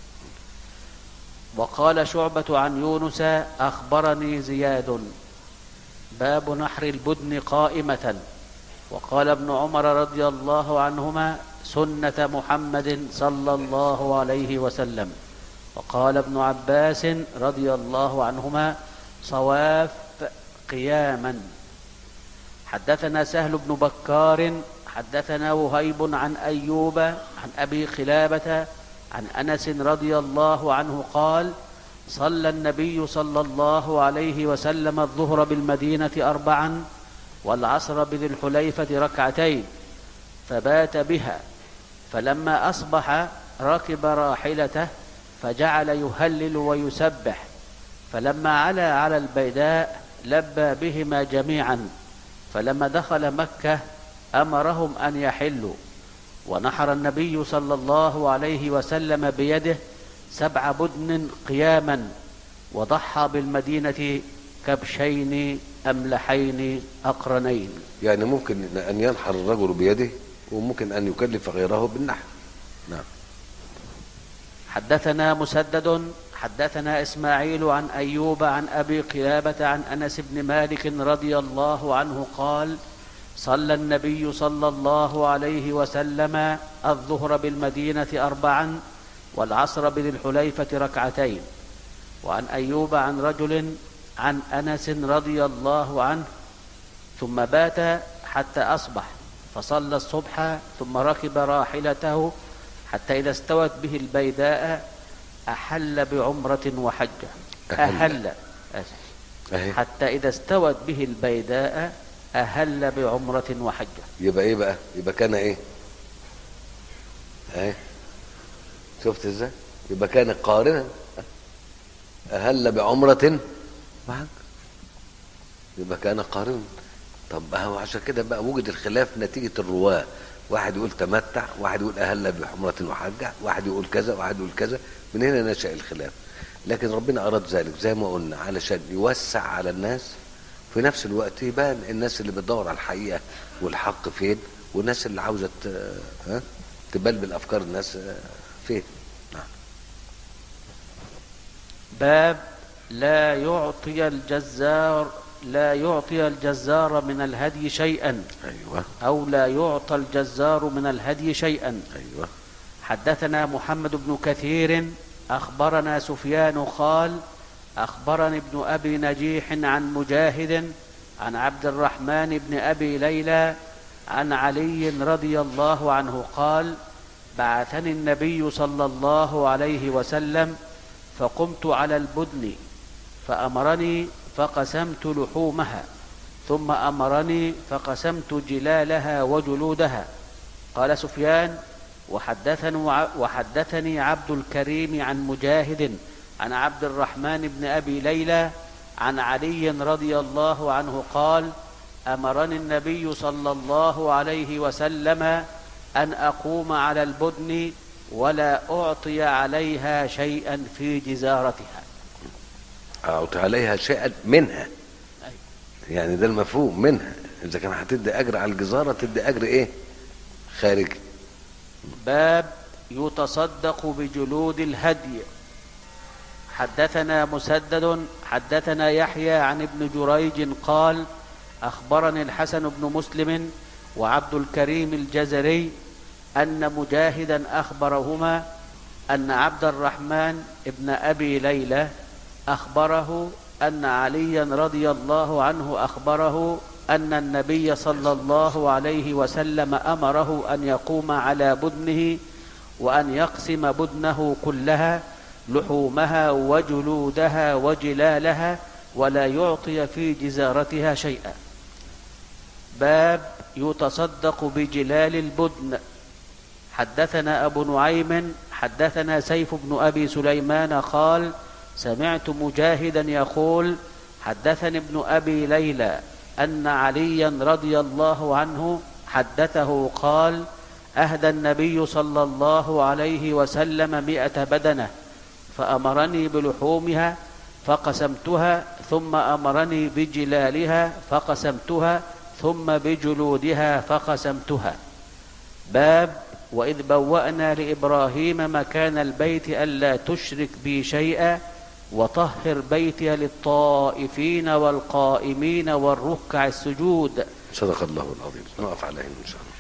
وقال شعبة عن يونس: أخبرني زياد. باب نحر البدن قائمة. وقال ابن عمر رضي الله عنهما: سنة محمد صلى الله عليه وسلم. وقال ابن عباس رضي الله عنهما: صواف قياما. حدثنا سهل بن بكار حدثنا وهيب عن أيوب عن أبي خلابة عن أنس رضي الله عنه قال: صلى النبي صلى الله عليه وسلم الظهر بالمدينة أربعا والعصر بذي الحليفة ركعتين، فبات بها، فلما أصبح ركب راحلته فجعل يهلل ويسبح، فلما علا على البيداء لبى بهما جميعا، فلما دخل مكة أمرهم أن يحلوا، ونحر النبي صلى الله عليه وسلم بيده سبع بدن قياما، وضحى بالمدينة كبشين أملحين أقرنين. يعني ممكن أن ينحر الرجل بيده، وممكن أن يكلف غيره بالنحر. نعم. حدثنا مسدد حدثنا إسماعيل عن أيوب عن أبي قلابة عن أنس بن مالك رضي الله عنه قال: صلى النبي صلى الله عليه وسلم الظهر بالمدينة أربعا والعصر بذي الحليفة ركعتين. وعن أيوب عن رجل عن أنس رضي الله عنه: ثم بات حتى أصبح، فصلى الصبح ثم ركب راحلته حتى إذا استوت به البيداء أحل بعمرة وحجة. أهل. أهل آسف. أهي. حتى إذا استوت به البيداء أهل بعمرة وحجة. يبقى ايه بقى؟ يبقى كان ايه؟ اهي شفت ازاي؟ يبقى كان قارنا أهل بعمرة وحج، يبقى كان قارنا. طب هو عشان كده بقى وجد الخلاف نتيجة الرواة، واحد يقول تمتع، واحد يقول أهل بعمرة وحجة، واحد يقول كذا، واحد يقول كذا، من هنا نشأ الخلاف. لكن ربنا أراد ذلك زي ما قلنا علشان يوسع على الناس، في نفس الوقت يبان الناس اللي بتدور على الحقيقة والحق فين، والناس اللي عاوزة ها تبلبل أفكار الناس فين. نعم. باب لا يعطي الجزار لا يعطي الجزار من الهدي شيئا. أيوة. أو لا يعطى الجزار من الهدي شيئا. أيوة. حدثنا محمد بن كثير أخبرنا سفيان قال أخبرني ابن أبي نجيح عن مجاهد عن عبد الرحمن بن أبي ليلى عن علي رضي الله عنه قال بعثني النبي صلى الله عليه وسلم فقمت على البدن فأمرني فقسمت لحومها ثم أمرني فقسمت جلالها وجلودها. قال سفيان وحدثني, وحدثني عبد الكريم عن مجاهد عن عبد الرحمن بن أبي ليلى عن علي رضي الله عنه قال أمرني النبي صلى الله عليه وسلم أن أقوم على البدن ولا أعطي عليها شيئا في جزارتها. أعطي عليها شيئا منها. يعني ده المفهوم منها. إذا كان هتدي أجر على الجزارة تدي أجر إيه؟ خارجي. باب يتصدق بجلود الهدي. حدثنا مسدد حدثنا يحيى عن ابن جريج قال أخبرني الحسن بن مسلم وعبد الكريم الجزري أن مجاهدا أخبرهما أن عبد الرحمن ابن أبي ليلى أخبره أن عليا رضي الله عنه أخبره أن النبي صلى الله عليه وسلم أمره أن يقوم على بدنه وأن يقسم بدنه كلها لحومها وجلودها وجلالها ولا يعطي في جزارتها شيئا. باب يتصدق بجلال البدن. حدثنا أبو نعيم حدثنا سيف بن أبي سليمان قال سمعت مجاهدا يقول حدثني ابن أبي ليلى أن عليا رضي الله عنه حدثه قال أهدى النبي صلى الله عليه وسلم مئة بدنة فأمرني بلحومها فقسمتها ثم أمرني بجلالها فقسمتها ثم بجلودها فقسمتها. باب وإذ بوأنا لإبراهيم مكان البيت ألا تشرك بي شيئا وطهر بيتي للطائفين والقائمين والركع السجود. صدق الله العظيم. نقف عليه إن شاء الله.